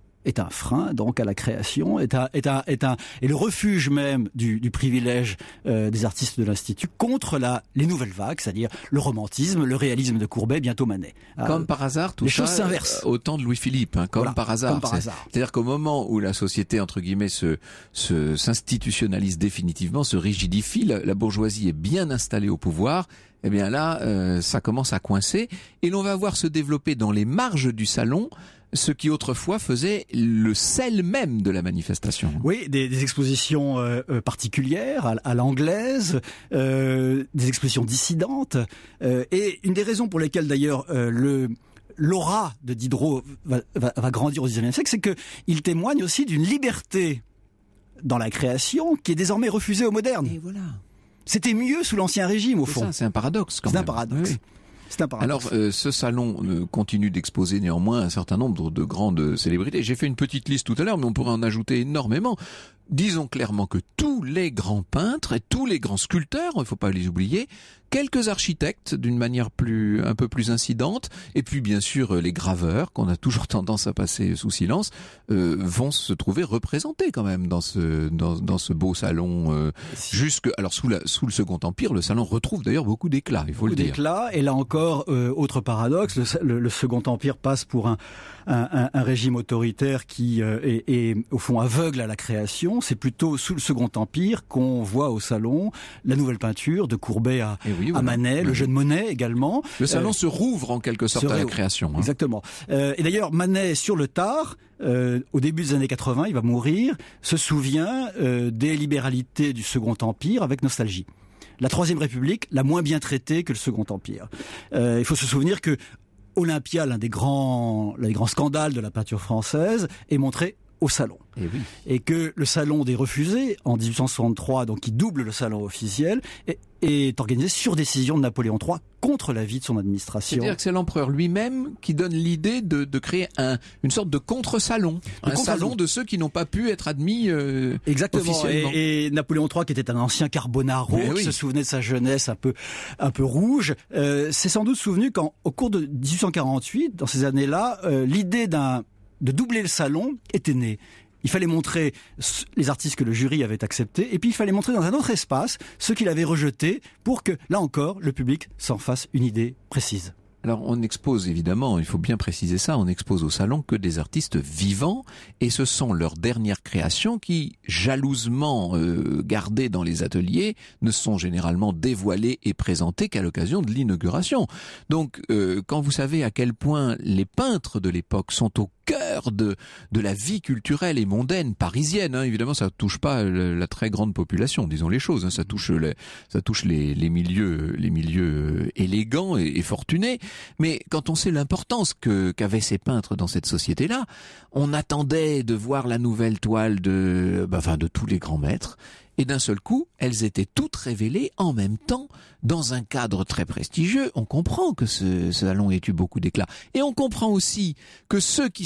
donc à la création, et le refuge même du privilège des artistes de l'Institut contre les nouvelles vagues, c'est-à-dire le romantisme, le réalisme de Courbet, bientôt Manet. Comme par hasard, tout les ça choses s'inversent. Au temps de Louis-Philippe, comme par hasard. C'est-à-dire qu'au moment où la société, entre guillemets, s'institutionnalise définitivement, se rigidifie, la bourgeoisie est bien installée au pouvoir, eh bien là, ça commence à coincer, et l'on va voir se développer dans les marges du salon ce qui autrefois faisait le sel même de la manifestation. Oui, des expositions particulières à l'anglaise, des expositions dissidentes, et une des raisons pour lesquelles d'ailleurs l'aura de Diderot va grandir au XIXe siècle, c'est que il témoigne aussi d'une liberté dans la création qui est désormais refusée aux modernes. Et voilà. C'était mieux sous l'Ancien Régime, au fond. C'est un paradoxe quand même. C'est un paradoxe. Oui. C'est un paradoxe. Alors, ce salon continue d'exposer néanmoins un certain nombre de grandes célébrités. J'ai fait une petite liste tout à l'heure, mais on pourrait en ajouter énormément. Disons clairement que tous les grands peintres et tous les grands sculpteurs, il ne faut pas les oublier, quelques architectes d'une manière un peu plus incidente, et puis bien sûr les graveurs, qu'on a toujours tendance à passer sous silence, vont se trouver représentés quand même dans ce beau salon. Alors sous le Second Empire, le salon retrouve d'ailleurs beaucoup d'éclat, il faut le dire. Beaucoup d'éclat, et là encore, autre paradoxe, le Second Empire passe pour un régime autoritaire qui est au fond aveugle à la création. C'est plutôt sous le Second Empire qu'on voit au salon la nouvelle peinture de Courbet à Manet, le jeune Monet également. Le salon se rouvre en quelque sorte à la création. Exactement. Et d'ailleurs, Manet, sur le tard, au début des années 80, il va mourir, se souvient des libéralités du Second Empire avec nostalgie. La Troisième République l'a moins bien traité que le Second Empire. Il faut se souvenir que Olympia, l'un des grands scandales de la peinture française, est montré au salon. Et que le salon des refusés, en 1863, donc qui double le salon officiel, est organisé sur décision de Napoléon III contre l'avis de son administration. C'est-à-dire que c'est l'empereur lui-même qui donne l'idée de créer une sorte de contre-salon. Salon de ceux qui n'ont pas pu être admis exactement. Officiellement. Et Napoléon III, qui était un ancien Carbonaro, qui se souvenait de sa jeunesse un peu rouge, s'est sans doute souvenu qu'au cours de 1848, dans ces années-là, l'idée de doubler le salon était née. Il fallait montrer les artistes que le jury avait acceptés, et puis il fallait montrer dans un autre espace ceux qu'il avait rejetés pour que, là encore, le public s'en fasse une idée précise. Alors on expose évidemment, il faut bien préciser ça, on expose au salon que des artistes vivants, et ce sont leurs dernières créations qui, jalousement gardées dans les ateliers, ne sont généralement dévoilées et présentées qu'à l'occasion de l'inauguration. Donc quand vous savez à quel point les peintres de l'époque sont au cœur de la vie culturelle et mondaine parisienne, évidemment ça touche pas la très grande population, disons les choses, ça touche les milieux élégants et fortunés. Mais quand on sait l'importance qu'avaient ces peintres dans cette société-là, on attendait de voir la nouvelle toile de tous les grands maîtres. Et d'un seul coup, elles étaient toutes révélées en même temps, dans un cadre très prestigieux. On comprend que ce salon ait eu beaucoup d'éclat. Et on comprend aussi que ceux qui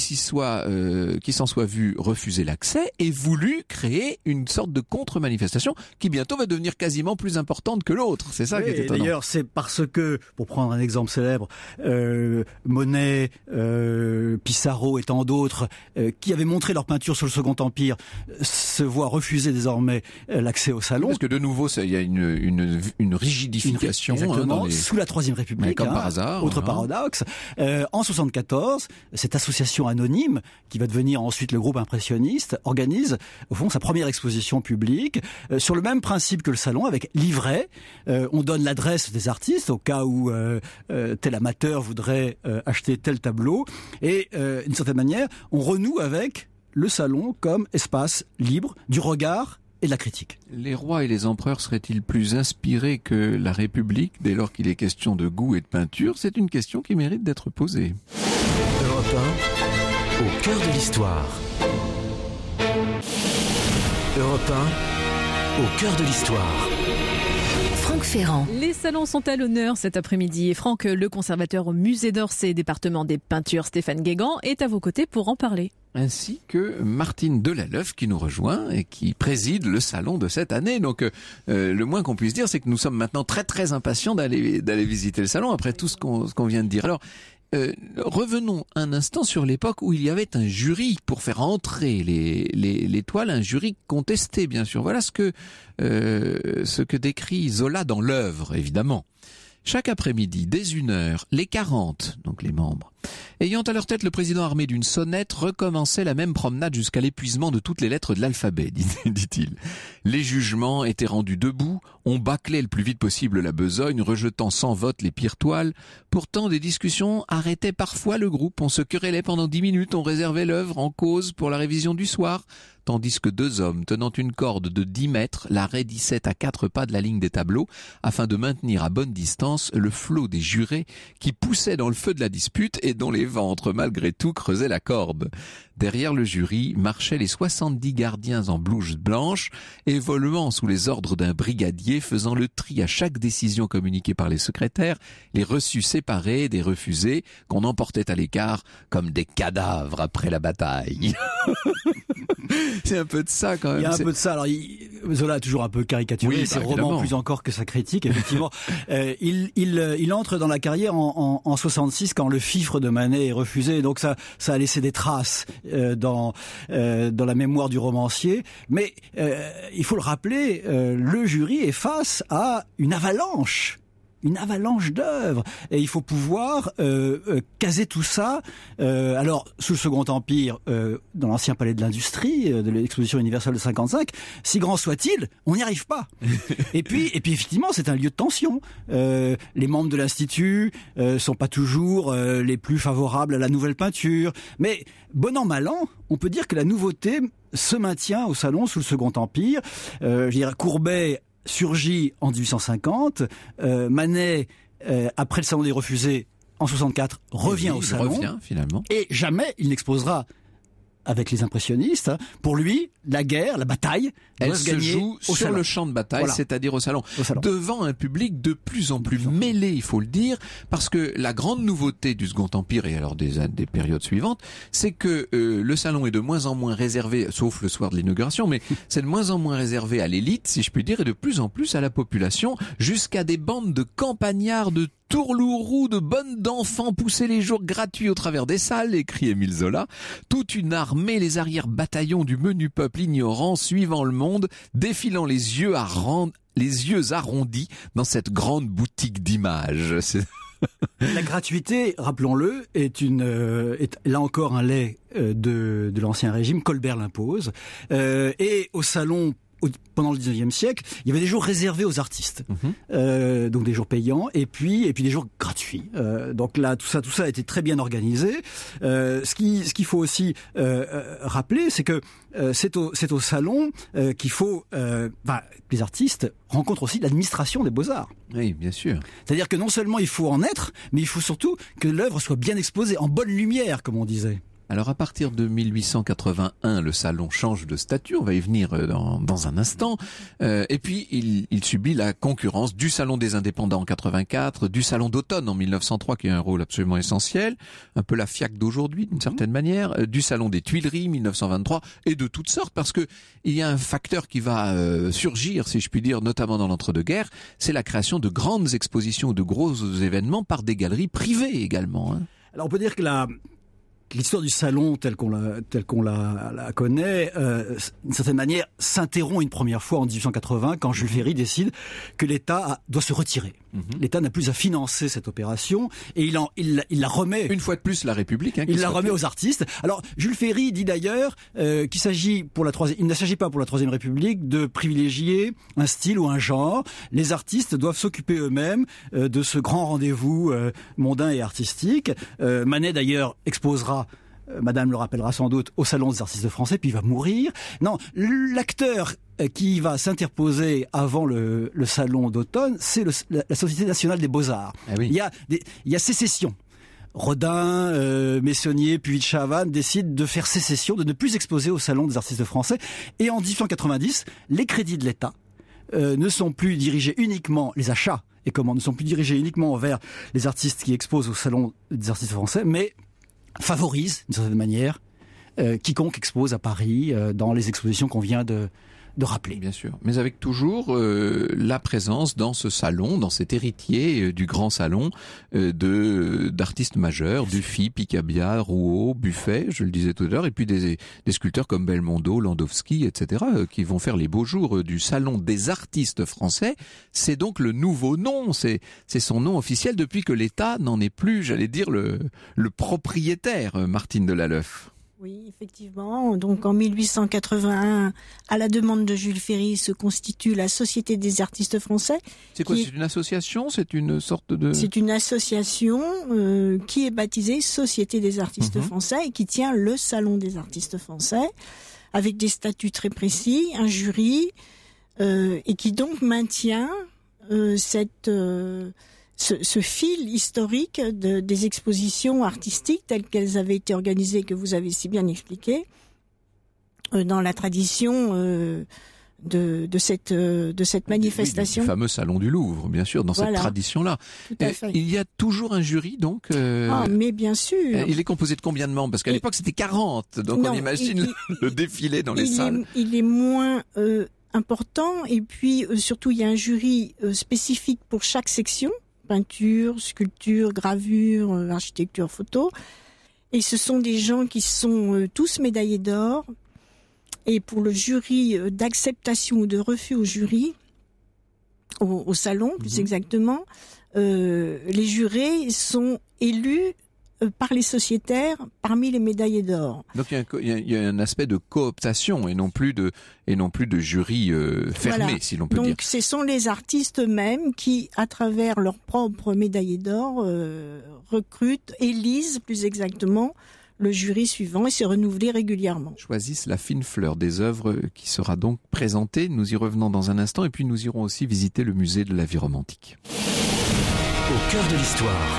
s'en soient vus refuser l'accès aient voulu créer une sorte de contre-manifestation qui bientôt va devenir quasiment plus importante que l'autre. C'est ça qui est étonnant. D'ailleurs, c'est parce que, pour prendre un exemple célèbre, Monet, Pissarro et tant d'autres, qui avaient montré leur peinture sur le Second Empire, se voient refuser désormais l'accès au salon. Parce que de nouveau, il y a une rigidification. Exactement, sous la Troisième République. Comme par hasard. Autre paradoxe. En 74, cette association anonyme, qui va devenir ensuite le groupe impressionniste, organise, au fond, sa première exposition publique, sur le même principe que le salon, avec livret. On donne l'adresse des artistes, au cas où tel amateur voudrait acheter tel tableau. Et, d'une certaine manière, on renoue avec le salon comme espace libre du regard et de la critique. Les rois et les empereurs seraient-ils plus inspirés que la République dès lors qu'il est question de goût et de peinture? C'est une question qui mérite d'être posée. Europe 1, au cœur de l'histoire. Europe 1, au cœur de l'histoire. Ferrand. Les salons sont à l'honneur cet après-midi et Franck, le conservateur au musée d'Orsay, département des peintures Stéphane Guégan, est à vos côtés pour en parler. Ainsi que Martine Delaleuf qui nous rejoint et qui préside le salon de cette année. Donc le moins qu'on puisse dire, c'est que nous sommes maintenant très très impatients d'aller visiter le salon après tout ce qu'on vient de dire. Alors revenons un instant sur l'époque où il y avait un jury pour faire entrer les toiles, un jury contesté bien sûr. Voilà ce que décrit Zola dans l'œuvre, évidemment. Chaque après-midi, dès 1h, les 40, donc les membres, ayant à leur tête le président armé d'une sonnette, recommençaient la même promenade jusqu'à l'épuisement de toutes les lettres de l'alphabet, dit-il. Les jugements étaient rendus debout, on bâclait le plus vite possible la besogne, rejetant sans vote les pires toiles. Pourtant, des discussions arrêtaient parfois le groupe, on se querellait pendant 10 minutes, on réservait l'œuvre en cause pour la révision du soir, tandis que 2 hommes tenant une corde de 10 mètres la raidissaient à 4 pas de la ligne des tableaux, afin de maintenir à bonne distance le flot des jurés qui poussaient dans le feu de la dispute et dont les ventres, malgré tout, creusaient la corde. Derrière le jury marchaient les 70 gardiens en blouse blanche, évoluant sous les ordres d'un brigadier, faisant le tri à chaque décision communiquée par les secrétaires, les reçus séparés des refusés, qu'on emportait à l'écart comme des cadavres après la bataille. C'est un peu de ça quand même. Il y a un peu de ça. Alors Zola a toujours un peu caricaturé ses romans, plus encore que sa critique. Effectivement, il entre dans la carrière en 66 quand le Fifre de Manet est refusé. Donc ça a laissé des traces dans la mémoire du romancier. Mais il faut le rappeler, le jury est face à une avalanche d'œuvres et il faut pouvoir caser tout ça. Alors sous le Second Empire, dans l'ancien palais de l'Industrie de l'exposition universelle de 55, si grand soit-il, on n'y arrive pas. et puis effectivement, c'est un lieu de tension. Les membres de l'Institut sont pas toujours les plus favorables à la nouvelle peinture, mais bon an mal an, on peut dire que la nouveauté se maintient au salon sous le Second Empire. Je dirais Courbet surgit en 1850, Manet, après le salon des refusés, en 64, revient au salon. Finalement. Et jamais il n'exposera avec les impressionnistes. Pour lui, la guerre, la bataille, elle se joue sur le champ de bataille, voilà. C'est-à-dire au salon, devant un public de plus en plus mêlé, il faut le dire, parce que la grande nouveauté du Second Empire et alors des périodes suivantes, c'est que le salon est de moins en moins réservé, sauf le soir de l'inauguration, mais c'est de moins en moins réservé à l'élite, si je puis dire, et de plus en plus à la population, jusqu'à des bandes de campagnards, de tourlourous, de bonnes d'enfants poussaient les jours gratuits au travers des salles, écrit Émile Zola. Toute une armée, les arrière-bataillons du menu peuple ignorant, suivant le monde, défilant les yeux arrondis dans cette grande boutique d'images. La gratuité, rappelons-le, est là encore un lait de l'ancien régime. Colbert l'impose. Et au salon, pendant le 19e siècle, il y avait des jours réservés aux artistes, donc des jours payants, et puis des jours gratuits. Donc là, tout ça a été très bien organisé. Ce qu'il faut aussi rappeler, c'est que c'est au salon qu'il faut les artistes rencontrent aussi l'administration des Beaux-Arts. Oui, bien sûr. C'est-à-dire que non seulement il faut en être, mais il faut surtout que l'œuvre soit bien exposée, en bonne lumière, comme on disait. Alors à partir de 1881, le salon change de statut, on va y venir dans un instant, et puis il subit la concurrence du salon des indépendants en 84, du salon d'automne en 1903 qui a un rôle absolument essentiel, un peu la FIAC d'aujourd'hui d'une certaine manière, du salon des Tuileries 1923 et de toutes sortes, parce que il y a un facteur qui va surgir, si je puis dire, notamment dans l'entre-deux-guerres, c'est la création de grandes expositions, de gros événements par des galeries privées également. Alors on peut dire que l'histoire du salon telle qu'on la connaît, d'une certaine manière, s'interrompt une première fois en 1880 quand Jules Ferry décide que l'État doit se retirer. L'État n'a plus à financer cette opération et il la remet. Une fois de plus, la République. Il la remet aux artistes. Alors Jules Ferry dit d'ailleurs il ne s'agit pas pour la Troisième République de privilégier un style ou un genre. Les artistes doivent s'occuper eux-mêmes de ce grand rendez-vous mondain et artistique. Manet d'ailleurs exposera, Madame le rappellera sans doute, au Salon des artistes français, puis il va mourir. Non, l'acteur qui va s'interposer avant le salon d'automne, c'est la Société nationale des beaux-arts. Ah oui. Il y a sécession. Rodin, Messonnier, puis Chavannes décident de faire sécession, de ne plus exposer au Salon des artistes français. Et en 1890, les crédits de l'État ne sont plus dirigés uniquement, les achats et commandes ne sont plus dirigés uniquement vers les artistes qui exposent au Salon des artistes français, mais favorisent, d'une certaine manière, quiconque expose à Paris dans les expositions qu'on vient de rappeler. Bien sûr, mais avec toujours la présence dans ce salon, dans cet héritier du grand salon d'artistes majeurs, Dufy, Picabia, Rouault, Buffet, je le disais tout à l'heure, et puis des sculpteurs comme Belmondo, Landowski, etc., qui vont faire les beaux jours du salon des artistes français. C'est donc le nouveau nom, c'est son nom officiel depuis que l'État n'en est plus, j'allais dire, le propriétaire, Martine Delaleuf. Oui, effectivement. Donc en 1881, à la demande de Jules Ferry, se constitue la Société des artistes français. C'est quoi? C'est une association? C'est une sorte de... C'est une association qui est baptisée Société des artistes français et qui tient le Salon des artistes français avec des statuts très précis, un jury et qui donc maintient ce fil historique des expositions artistiques telles qu'elles avaient été organisées, que vous avez si bien expliqué, dans la tradition de cette manifestation. Oui, du fameux salon du Louvre, bien sûr, dans cette tradition-là. Tout à fait. Il y a toujours un jury, donc mais bien sûr. Il est composé de combien de membres? Parce qu'à l'époque, c'était 40, donc non, on imagine le défilé dans les salles. Il est moins important, et puis surtout, il y a un jury spécifique pour chaque section. Peinture, sculpture, gravure, architecture, photo. Et ce sont des gens qui sont tous médaillés d'or. Et pour le jury d'acceptation ou de refus au jury, au salon plus exactement, les jurés sont élus par les sociétaires parmi les médaillés d'or. Donc il y a un aspect de cooptation et non plus de jury fermé, si l'on peut dire. Donc ce sont les artistes eux-mêmes qui, à travers leurs propres médaillés d'or, recrutent, élisent plus exactement le jury suivant, et c'est renouvelé régulièrement. Choisissent la fine fleur des œuvres qui sera donc présentée. Nous y revenons dans un instant, et puis nous irons aussi visiter le musée de la vie romantique. Au cœur de l'histoire.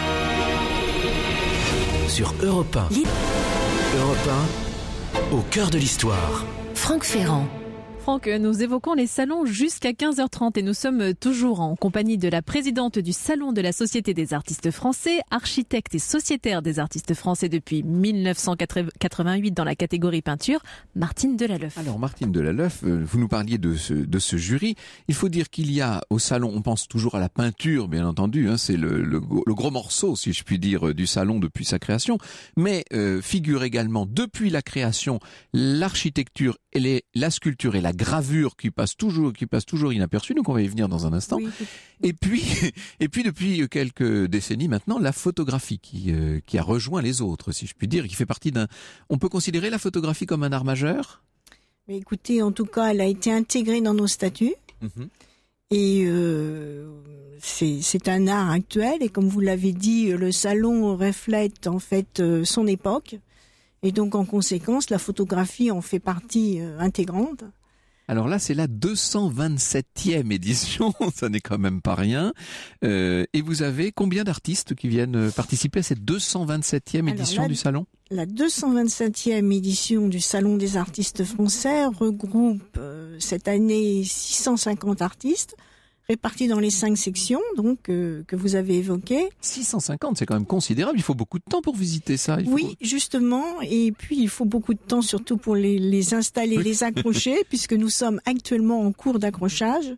Sur Europe 1. Europe 1, au cœur de l'histoire. Franck Ferrand. Franck, nous évoquons les salons jusqu'à 15h30 et nous sommes toujours en compagnie de la présidente du Salon de la Société des artistes français, architecte et sociétaire des artistes français depuis 1988 dans la catégorie peinture, Martine Delaleuf. Alors Martine Delaleuf, vous nous parliez de ce jury. Il faut dire qu'il y a au salon, on pense toujours à la peinture, bien entendu, c'est le gros morceau, si je puis dire, du salon depuis sa création, mais figure également depuis la création l'architecture et la sculpture et la gravure qui passe toujours inaperçue, donc on va y venir dans un instant. Oui. Et puis depuis quelques décennies maintenant, la photographie qui a rejoint les autres, si je puis dire, qui fait partie on peut considérer la photographie comme un art majeur? Mais écoutez, en tout cas, elle a été intégrée dans nos statuts. Et c'est un art actuel, et comme vous l'avez dit, le salon reflète en fait son époque. Et donc, en conséquence, la photographie en fait partie intégrante. Alors là, c'est la 227e édition, ça n'est quand même pas rien. Et vous avez combien d'artistes qui viennent participer à cette 227e édition du salon? La 227e édition du Salon des artistes français regroupe cette année 650 artistes, répartis dans les 5 sections donc que vous avez évoquées. 650, c'est quand même considérable. Il faut beaucoup de temps pour visiter ça. Oui, justement. Et puis, il faut beaucoup de temps surtout pour les installer, les accrocher, puisque nous sommes actuellement en cours d'accrochage.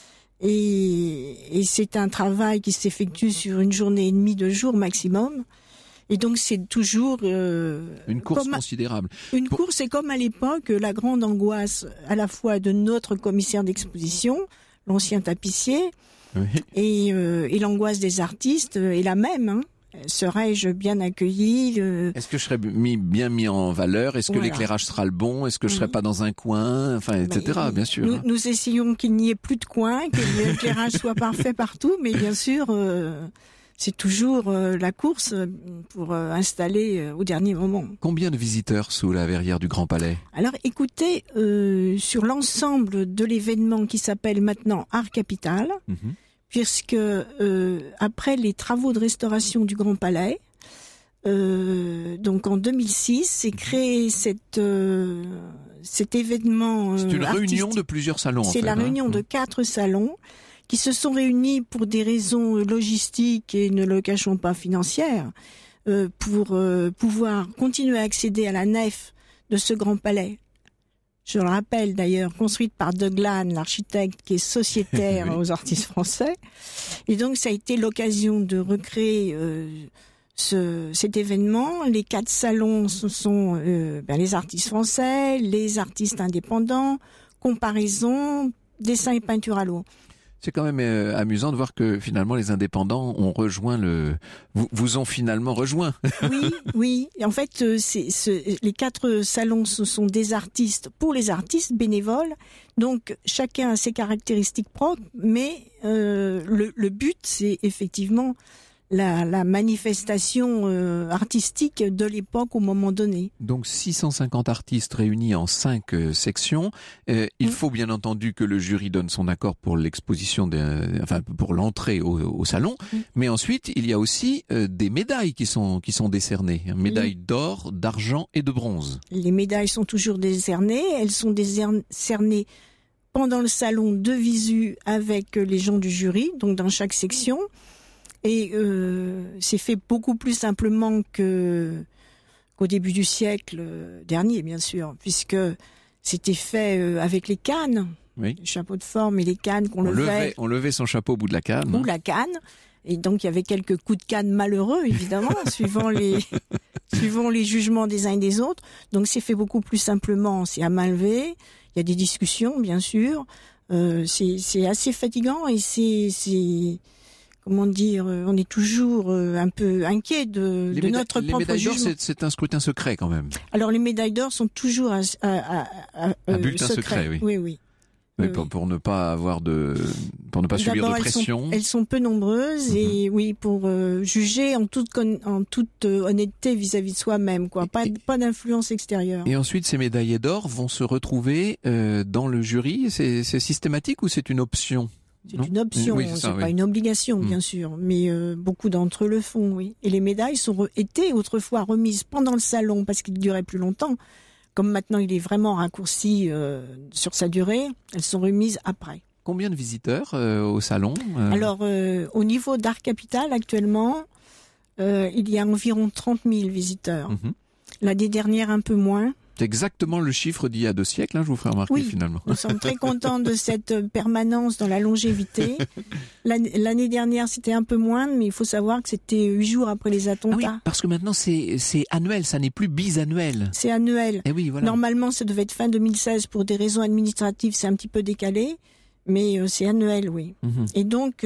Et c'est un travail qui s'effectue sur une journée et demie, 2 jours maximum. Et donc, c'est toujours... une course considérable. Une course, c'est comme à l'époque, la grande angoisse à la fois de notre commissaire d'exposition, l'ancien tapissier, et l'angoisse des artistes est la même. Serais-je bien accueilli? Est-ce que je serais bien mis en valeur? Est-ce que l'éclairage sera le bon? Est-ce que je serai pas dans un coin? Enfin, etc. Bien sûr. Nous essayons qu'il n'y ait plus de coin, que l'éclairage soit parfait partout, mais bien sûr, c'est toujours la course pour installer au dernier moment. Combien de visiteurs sous la verrière du Grand Palais? Alors écoutez, sur l'ensemble de l'événement qui s'appelle maintenant Art Capital, puisque après les travaux de restauration du Grand Palais, donc en 2006, s'est créée cet événement C'est une réunion de plusieurs salons. C'est la réunion de 4 salons qui se sont réunis pour des raisons logistiques et, ne le cachons pas, financières, pour pouvoir continuer à accéder à la nef de ce grand palais. Je le rappelle d'ailleurs, construite par Doug Lann, l'architecte qui est sociétaire oui. aux artistes français. Et donc ça a été l'occasion de recréer cet événement. Les 4 salons, ce sont les artistes français, les artistes indépendants, comparaison, dessin et peinture à l'eau. C'est quand même amusant de voir que finalement les indépendants ont rejoint vous ont finalement rejoint. Oui. En fait, les 4 salons, ce sont des artistes pour les artistes bénévoles. Donc chacun a ses caractéristiques propres, mais le but, c'est effectivement la manifestation artistique de l'époque au moment donné. Donc 650 artistes réunis en 5 sections. Il faut bien entendu que le jury donne son accord pour l'exposition, pour l'entrée au salon. Mais ensuite, il y a aussi des médailles qui sont décernées. Médailles d'or, d'argent et de bronze. Les médailles sont toujours décernées. Elles sont décernées pendant le salon de visu avec les gens du jury, donc dans chaque section. Et c'est fait beaucoup plus simplement qu'au début du siècle dernier, bien sûr, puisque c'était fait avec les cannes, oui. Le chapeau de forme et les cannes qu'on levait. On levait son chapeau au bout de la canne. Ou la canne. Et donc il y avait quelques coups de canne malheureux, évidemment, suivant les jugements des uns et des autres. Donc c'est fait beaucoup plus simplement, c'est à main levée. Il y a des discussions, bien sûr. C'est assez fatigant et c'est comment dire, on est toujours un peu inquiet de notre propre jugement. Les médailles d'or, c'est un scrutin secret quand même. Alors les médailles d'or sont toujours un bulletin secret, oui. Oui. Pour ne pas subir de pression. Elles sont peu nombreuses et oui, pour juger en toute honnêteté vis-à-vis de soi-même, quoi. Pas d'influence extérieure. Et ensuite, ces médaillés d'or vont se retrouver dans le jury. C'est systématique ou c'est une option? C'est une option, c'est pas une obligation, bien sûr, mais beaucoup d'entre eux le font, oui. Et les médailles étaient autrefois remises pendant le salon parce qu'il durait plus longtemps. Comme maintenant il est vraiment raccourci sur sa durée, elles sont remises après. Combien de visiteurs au salon Alors, au niveau d'Art Capital, actuellement, il y a environ 30 000 visiteurs. L'année dernière, un peu moins. C'est exactement le chiffre d'il y a 2 siècles, je vous ferai remarquer finalement. Nous sommes très contents de cette permanence dans la longévité. L'année dernière, c'était un peu moins, mais il faut savoir que c'était 8 jours après les attentats. Ah oui, parce que maintenant c'est annuel, ça n'est plus bisannuel. C'est annuel. Et oui, voilà. Normalement, ça devait être fin 2016 pour des raisons administratives, c'est un petit peu décalé. Mais c'est annuel, oui. Et donc,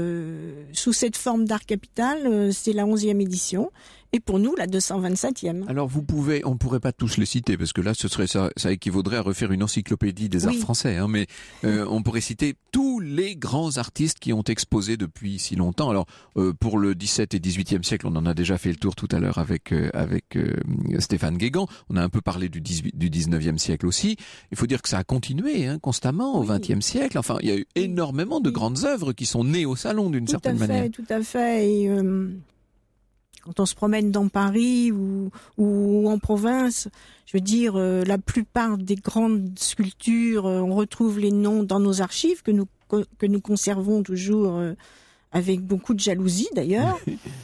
sous cette forme d'Art Capital, c'est la 11e édition. Et pour nous, la 227e. Alors on pourrait pas tous les citer, parce que là, ça équivaudrait à refaire une encyclopédie des arts français, mais on pourrait citer tous les grands artistes qui ont exposé depuis si longtemps. Alors, pour le 17 et 18e siècle, on en a déjà fait le tour tout à l'heure avec Stéphane Guégan. On a un peu parlé du 19e siècle aussi. Il faut dire que ça a continué, constamment au 20e siècle. Enfin, il y a eu énormément de grandes œuvres qui sont nées au salon d'une certaine manière. Tout à fait. Et quand on se promène dans Paris ou en province, je veux dire, la plupart des grandes sculptures, on retrouve les noms dans nos archives que nous conservons toujours avec beaucoup de jalousie d'ailleurs.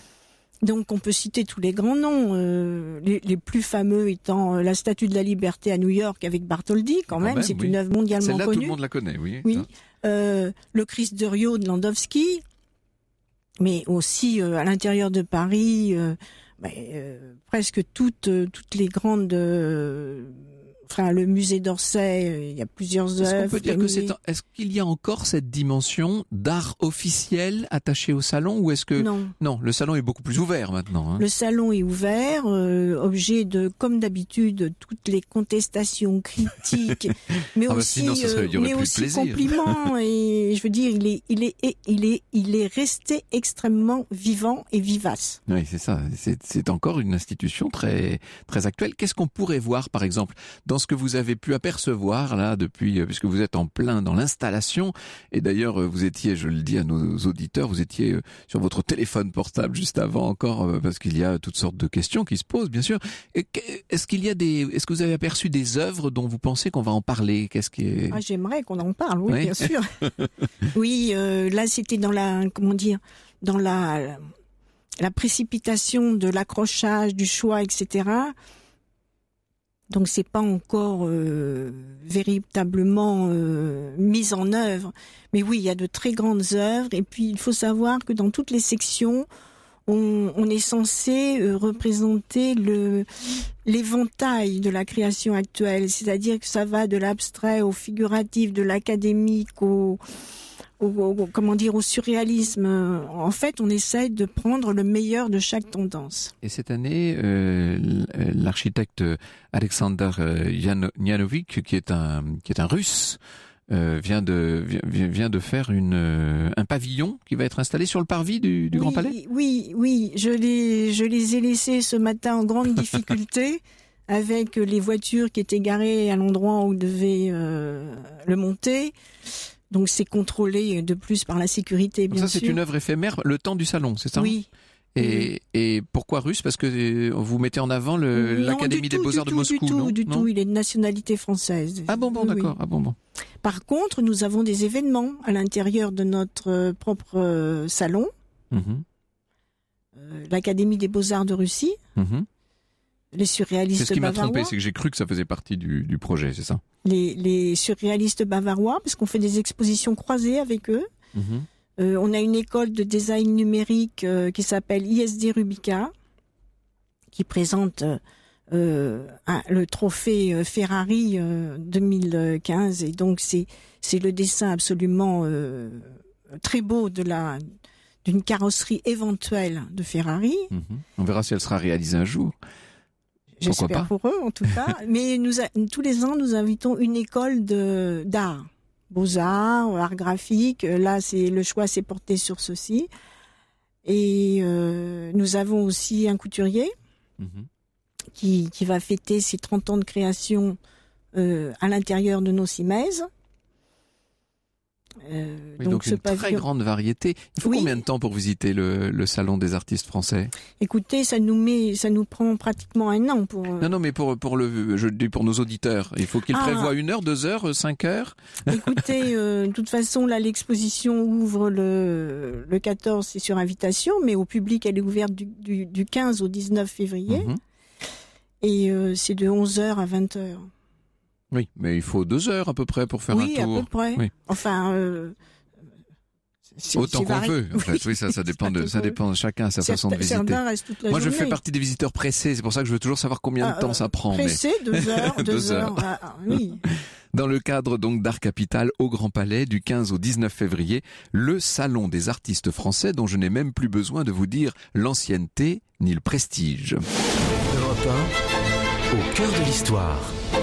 Donc on peut citer tous les grands noms, les plus fameux étant la Statue de la Liberté à New York avec Bartholdi, quand même, c'est une œuvre mondialement connue. Celle-là, tout le monde la connaît, oui. Le Christ de Rio de Landowski, mais aussi à l'intérieur de Paris, presque toutes les grandes... le musée d'Orsay, il y a plusieurs œuvres. Est-ce qu'on peut dire que est-ce qu'il y a encore cette dimension d'art officiel attaché au salon, ou est-ce que non, le salon est beaucoup plus ouvert maintenant. Le salon est ouvert, objet de, comme d'habitude, toutes les contestations critiques, mais aussi compliments. Et je veux dire, il est resté extrêmement vivant et vivace. Oui, c'est ça. C'est encore une institution très très actuelle. Qu'est-ce qu'on pourrait voir, par exemple, dans dans ce que vous avez pu apercevoir là depuis, puisque vous êtes en plein dans l'installation, et d'ailleurs vous étiez, je le dis à nos auditeurs, vous étiez sur votre téléphone portable juste avant encore, parce qu'il y a toutes sortes de questions qui se posent, bien sûr. Est-ce que vous avez aperçu des œuvres dont vous pensez qu'on va en parler? Qu'est-ce qui est... J'aimerais qu'on en parle, oui, bien sûr. Oui, là c'était dans la précipitation de l'accrochage, du choix, etc. Donc c'est pas encore véritablement mis en œuvre. Mais oui, il y a de très grandes œuvres. Et puis il faut savoir que dans toutes les sections, on est censé représenter l'éventail de la création actuelle. C'est-à-dire que ça va de l'abstrait au figuratif, de l'académique au surréalisme. En fait, on essaie de prendre le meilleur de chaque tendance. Et cette année, l'architecte Alexander Janovic, qui est un Russe, vient de faire un pavillon qui va être installé sur le parvis du Grand Palais. Oui, je les ai laissés ce matin en grande difficulté avec les voitures qui étaient garées à l'endroit où devait le monter. Donc c'est contrôlé de plus par la sécurité, bien sûr. Ça, c'est une œuvre éphémère, le temps du salon, c'est ça? Oui. Et pourquoi russe? Parce que vous mettez en avant l'Académie des Beaux-Arts de Moscou, non? Du tout, il est de nationalité française. Ah bon, d'accord. Oui. Ah bon. Par contre, nous avons des événements à l'intérieur de notre propre salon. L'Académie des Beaux-Arts de Russie. Les surréalistes bavarois. C'est ce qui m'a trompé, c'est que j'ai cru que ça faisait partie du projet, c'est ça? Les surréalistes bavarois, parce qu'on fait des expositions croisées avec eux. On a une école de design numérique qui s'appelle ISD Rubica, qui présente le trophée Ferrari 2015. Et donc c'est le dessin absolument très beau d'une carrosserie éventuelle de Ferrari. On verra si elle sera réalisée un jour. J'espère pour eux, en tout cas. Mais tous les ans, nous invitons une école d'art. Beaux-arts, art graphique. Là, le choix s'est porté sur ceci. Et nous avons aussi un couturier qui va fêter ses 30 ans de création à l'intérieur de nos Cimaises. Donc une très grande variété. Il faut combien de temps pour visiter le salon des artistes français? Écoutez, ça nous prend pratiquement un an pour. Non, mais pour nos auditeurs, il faut qu'ils prévoient 1 heure, 2 heures, 5 heures. Écoutez, de toute façon, là, l'exposition ouvre le 14, c'est sur invitation, mais au public, elle est ouverte du 15 au 19 février. Et c'est de 11h à 20h. Oui, mais il faut 2 heures à peu près pour faire un tour. Oui, à peu près. Oui. Enfin, autant qu'on veut. En fait, oui, ça dépend de chacun à sa façon de visiter. Moi, je fais partie des visiteurs pressés. C'est pour ça que je veux toujours savoir combien de temps ça prend. Pressé, 2 heures, 2 heures. Oui. Dans le cadre donc d'Art Capital au Grand Palais du 15 au 19 février, le salon des artistes français dont je n'ai même plus besoin de vous dire l'ancienneté ni le prestige. Europe 1, au cœur de l'histoire.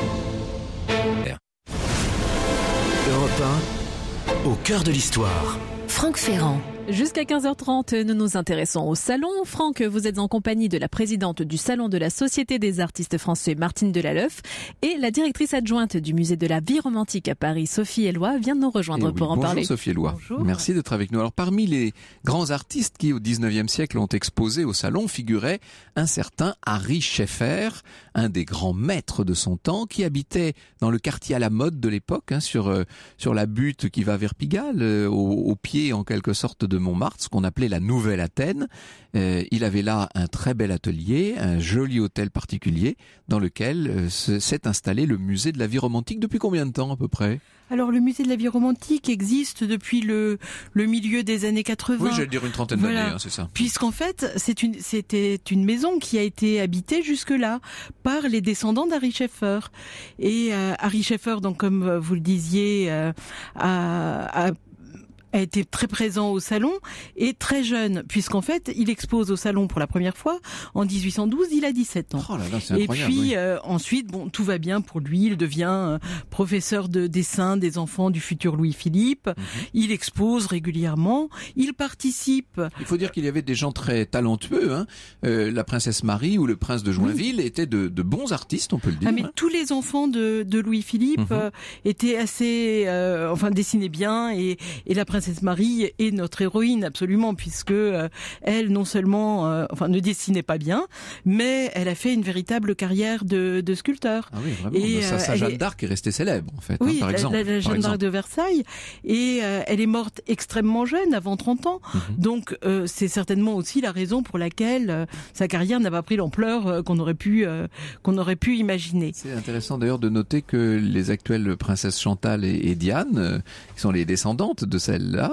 Europe 1, au cœur de l'histoire. Franck Ferrand. Jusqu'à 15h30, nous nous intéressons au salon. Franck, vous êtes en compagnie de la présidente du Salon de la Société des artistes français, Martine Delaleuf, et la directrice adjointe du musée de la vie romantique à Paris, Sophie Eloi, vient de nous rejoindre pour en parler. Bonjour Sophie Eloi. Bonjour. Merci d'être avec nous. Alors parmi les grands artistes qui au 19e siècle ont exposé au salon figurait un certain Ary Scheffer, un des grands maîtres de son temps, qui habitait dans le quartier à la mode de l'époque, sur la butte qui va vers Pigalle, au pied en quelque sorte de Montmartre, ce qu'on appelait la Nouvelle Athènes. Il avait là un très bel atelier, un joli hôtel particulier dans lequel s'est installé le musée de la vie romantique. Depuis combien de temps à peu près? Alors le musée de la vie romantique existe depuis le milieu des années 80. Oui, j'allais dire une trentaine d'années, c'est ça. Puisqu'en fait, c'était une maison qui a été habitée jusque-là par les descendants d'Ary Scheffer. Et Ary Scheffer, donc comme vous le disiez, a a été très présent au salon et très jeune, puisqu'en fait, il expose au salon pour la première fois en 1812, il a 17 ans. Oh là là, c'est Et incroyable. puis ensuite, bon, tout va bien pour lui, il devient professeur de dessin des enfants du futur Louis-Philippe, il expose régulièrement, il participe. Il faut dire qu'il y avait des gens très talentueux. Hein. La princesse Marie ou le prince de Joinville étaient de bons artistes, on peut le dire. Ah, mais tous les enfants de Louis-Philippe étaient assez, dessinaient bien, et la princesse Marie est notre héroïne absolument, puisque elle non seulement, ne dessinait pas bien, mais elle a fait une véritable carrière de sculpteur. Ah oui, vraiment. Et, sa Jeanne d'Arc est restée célèbre, en fait, oui, par exemple. La Jeanne d'Arc de Versailles, et elle est morte extrêmement jeune, avant 30 ans. Donc c'est certainement aussi la raison pour laquelle sa carrière n'a pas pris l'ampleur qu'on aurait pu imaginer. C'est intéressant d'ailleurs de noter que les actuelles princesses Chantal et Diane, qui sont les descendantes de celles-là,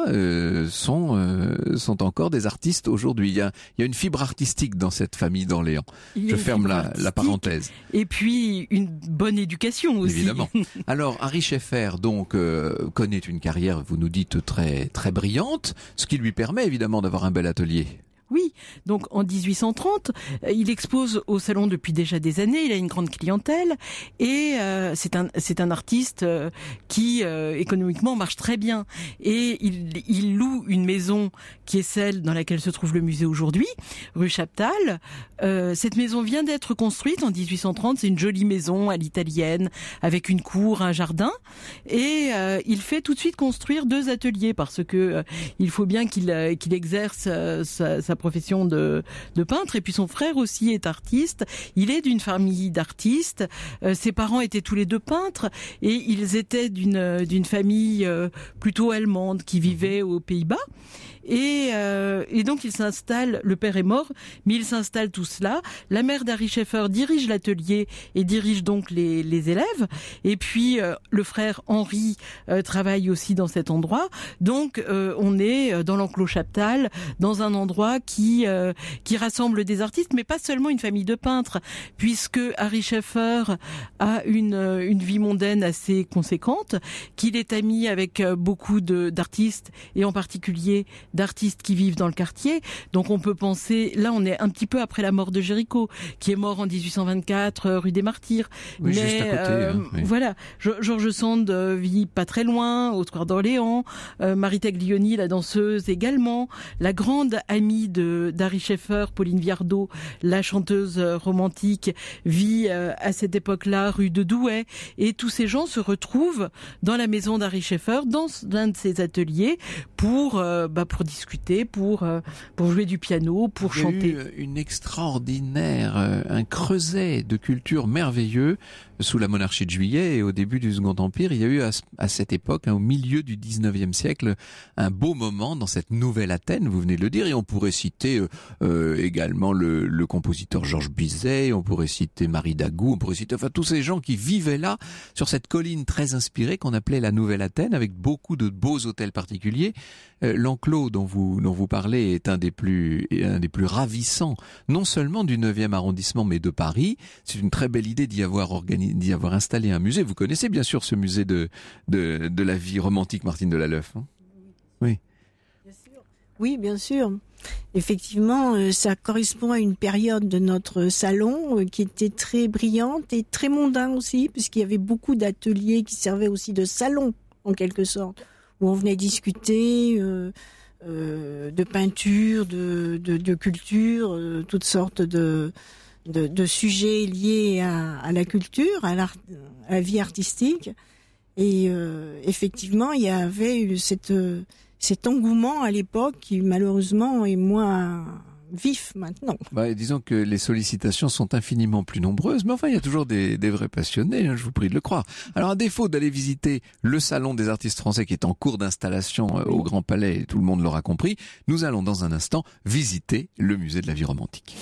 sont encore des artistes aujourd'hui. Il y a une fibre artistique dans cette famille d'Orléans. Je ferme la parenthèse. Et puis une bonne éducation aussi. Évidemment. Alors Ary Scheffer donc connaît une carrière, vous nous dites, très très brillante, ce qui lui permet évidemment d'avoir un bel atelier. Oui, donc en 1830, il expose au salon depuis déjà des années, il a une grande clientèle et c'est un artiste qui économiquement marche très bien, et il loue une maison qui est celle dans laquelle se trouve le musée aujourd'hui, rue Chaptal. Cette maison vient d'être construite en 1830, c'est une jolie maison à l'italienne avec une cour, un jardin, et il fait tout de suite construire 2 ateliers parce que il faut bien qu'il exerce sa profession de peintre, et puis son frère aussi est artiste. Il est d'une famille d'artistes. Ses parents étaient tous les 2 peintres, et ils étaient d'une famille plutôt allemande qui vivait aux Pays-Bas. Et donc il s'installe, le père est mort, mais il s'installe tout cela. La mère d'Ary Scheffer dirige l'atelier et dirige donc les élèves. Et puis le frère Henri travaille aussi dans cet endroit. Donc on est dans l'enclos Chaptal, dans un endroit qui rassemble des artistes, mais pas seulement une famille de peintres, puisque Ary Scheffer a une vie mondaine assez conséquente, qu'il est ami avec beaucoup d'artistes, et en particulier d'artistes qui vivent dans le quartier. Donc on peut penser, là on est un petit peu après la mort de Géricault, qui est mort en 1824 rue des Martyrs. Oui, mais juste à côté, oui. Voilà, Georges Sand vit pas très loin, au square d'Orléans. Marie Taglioni, la danseuse également. La grande amie d'Ary Scheffer, Pauline Viardot, la chanteuse romantique, vit à cette époque-là rue de Douai. Et tous ces gens se retrouvent dans la maison d'Ary Scheffer, dans l'un de ses ateliers, pour discuter, pour jouer du piano, pour chanter. Il y a eu une extraordinaire, un creuset de culture merveilleux sous la monarchie de Juillet et au début du Second Empire. Il y a eu à cette époque, au milieu du 19e siècle, un beau moment dans cette nouvelle Athènes, vous venez de le dire, et on pourrait citer également le compositeur Georges Bizet, on pourrait citer Marie Dagou, on pourrait citer tous ces gens qui vivaient là, sur cette colline très inspirée qu'on appelait la Nouvelle Athènes, avec beaucoup de beaux hôtels particuliers. L'enclos dont vous parlez est un des plus ravissants, non seulement du 9e arrondissement, mais de Paris. C'est une très belle idée d'y avoir installé un musée. Vous connaissez bien sûr ce musée de la vie romantique, Martine Delaleuf, hein ? Oui. Bien sûr. Oui, bien sûr. Effectivement, ça correspond à une période de notre salon qui était très brillante et très mondain aussi, puisqu'il y avait beaucoup d'ateliers qui servaient aussi de salon, en quelque sorte, où on venait discuter de peinture, de culture, toutes sortes de sujets liés à la culture, à la vie artistique. Et effectivement, il y avait eu cet engouement à l'époque qui malheureusement est moins vif maintenant. Disons que les sollicitations sont infiniment plus nombreuses, mais enfin il y a toujours des vrais passionnés, je vous prie de le croire. Alors à défaut d'aller visiter le salon des artistes français qui est en cours d'installation au Grand Palais, tout le monde l'aura compris, nous allons dans un instant visiter le musée de la vie romantique.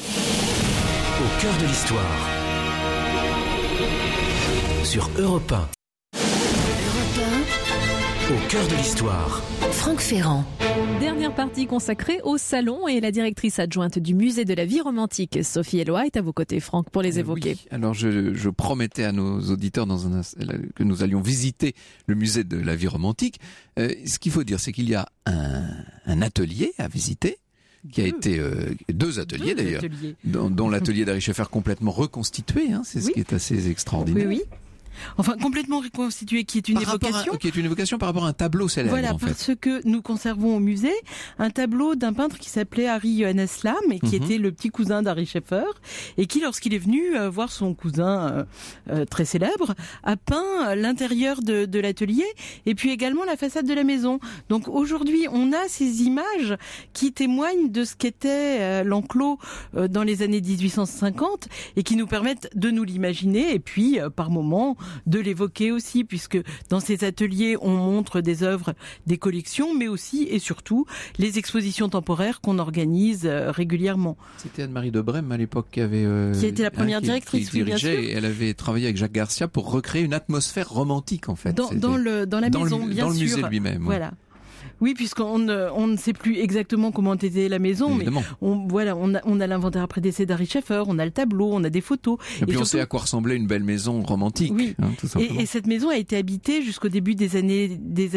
Au cœur de l'histoire. Sur Europe 1. Europe Au cœur de l'histoire. Franck Ferrand. Dernière partie consacrée au salon et la directrice adjointe du musée de la vie romantique, Sophie Eloi, est à vos côtés, Franck, pour les évoquer. Oui. Alors je promettais à nos auditeurs que nous allions visiter le musée de la vie romantique. Ce qu'il faut dire, c'est qu'il y a un atelier à visiter, qui a été deux ateliers d'ailleurs, dont l'atelier d'Harry Scheffer complètement reconstitué, c'est ce qui est assez extraordinaire. Oui. Enfin, complètement reconstitué, qui est une évocation. Qui est une évocation par rapport à un tableau célèbre. Voilà, parce que nous conservons au musée un tableau d'un peintre qui s'appelait Harry Johannes Lam et qui était le petit cousin d'Harry Scheffer et qui, lorsqu'il est venu voir son cousin très célèbre, a peint l'intérieur de l'atelier et puis également la façade de la maison. Donc aujourd'hui, on a ces images qui témoignent de ce qu'était l'enclos dans les années 1850 et qui nous permettent de nous l'imaginer et puis par moments de l'évoquer aussi, puisque dans ces ateliers, on montre des œuvres, des collections, mais aussi et surtout les expositions temporaires qu'on organise régulièrement. C'était Anne-Marie de Brême à l'époque qui était la première directrice, qui dirigeait, et elle avait travaillé avec Jacques Garcia pour recréer une atmosphère romantique en fait. Dans la maison, bien sûr. Dans le musée lui-même. Voilà. Oui, puisqu'on ne sait plus exactement comment était la maison, évidemment. Mais on a l'inventaire après décès d'Harry Scheffer, on a le tableau, on a des photos. Et puis surtout, on sait à quoi ressemblait une belle maison romantique. Oui. Tout simplement. Et cette maison a été habitée jusqu'au début des années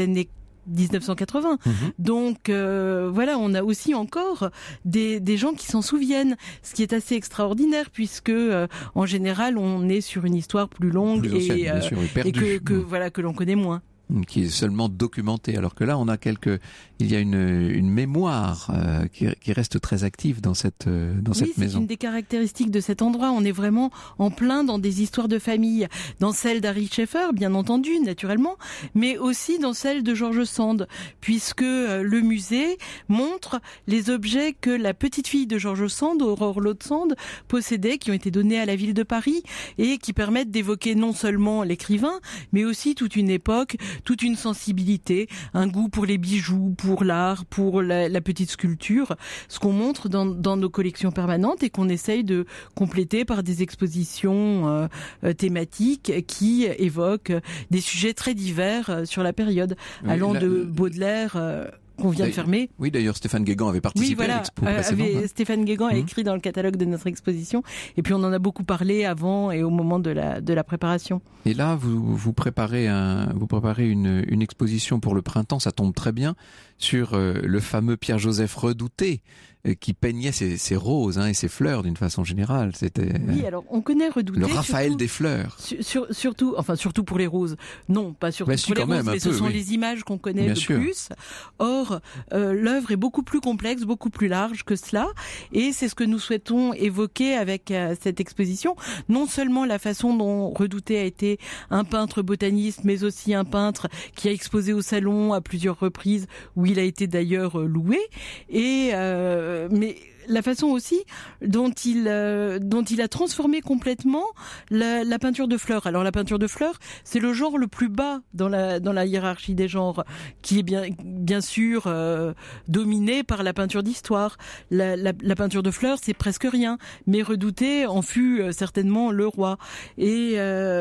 1980. Donc on a aussi encore des gens qui s'en souviennent, ce qui est assez extraordinaire puisque en général on est sur une histoire plus longue et que l'on connaît moins. Qui est seulement documenté, alors que là il y a une mémoire qui reste très active dans cette maison. C'est une des caractéristiques de cet endroit. On est vraiment en plein dans des histoires de famille, dans celle d'Harry Scheffer, bien entendu, naturellement, mais aussi dans celle de George Sand, puisque le musée montre les objets que la petite fille de George Sand, Aurore Lode Sand, possédait, qui ont été donnés à la ville de Paris et qui permettent d'évoquer non seulement l'écrivain, mais aussi toute une époque, toute une sensibilité, un goût pour les bijoux, pour l'art, pour la petite sculpture, ce qu'on montre dans nos collections permanentes et qu'on essaye de compléter par des expositions thématiques qui évoquent des sujets très divers sur la période, allant de Baudelaire qu'on vient de fermer. Oui, d'ailleurs, Stéphane Guégan avait participé à l'expo précédente. Stéphane Guégan a écrit dans le catalogue de notre exposition, et puis on en a beaucoup parlé avant et au moment de la préparation. Et là, vous préparez une exposition pour le printemps, ça tombe très bien, sur le fameux Pierre-Joseph Redouté, qui peignait ses roses et ses fleurs d'une façon générale. C'était alors on connaît Redouté. Le Raphaël des fleurs. Surtout pour les roses. Non, pas surtout pour les roses, mais ce sont les images qu'on connaît le plus. Or, l'œuvre est beaucoup plus complexe, beaucoup plus large que cela, et c'est ce que nous souhaitons évoquer avec cette exposition. Non seulement la façon dont Redouté a été un peintre botaniste, mais aussi un peintre qui a exposé au salon à plusieurs reprises, où il a été d'ailleurs loué, mais la façon aussi dont il a transformé complètement la peinture de fleurs. Alors la peinture de fleurs, c'est le genre le plus bas dans la hiérarchie des genres, qui est bien sûr dominé par la peinture d'histoire. La peinture de fleurs, c'est presque rien, mais Redouté en fut certainement le roi. Et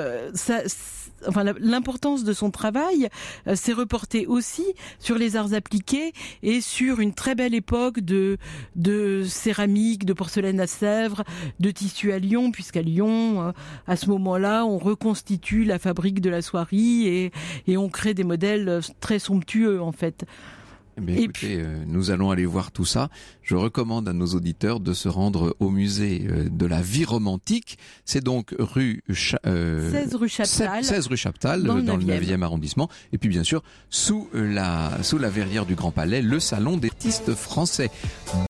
l'importance de son travail s'est reportée aussi sur les arts appliqués et sur une très belle époque de céramique, de porcelaine à Sèvres, de tissu à Lyon, puisqu'à Lyon, à ce moment-là, on reconstitue la fabrique de la soierie et on crée des modèles très somptueux en fait. Écoutez, nous allons aller voir tout ça. Je recommande à nos auditeurs de se rendre au musée de la vie romantique. C'est donc 16 rue Chaptal, dans le 9e arrondissement. Et puis bien sûr, sous la verrière du Grand Palais, le salon des artistes français.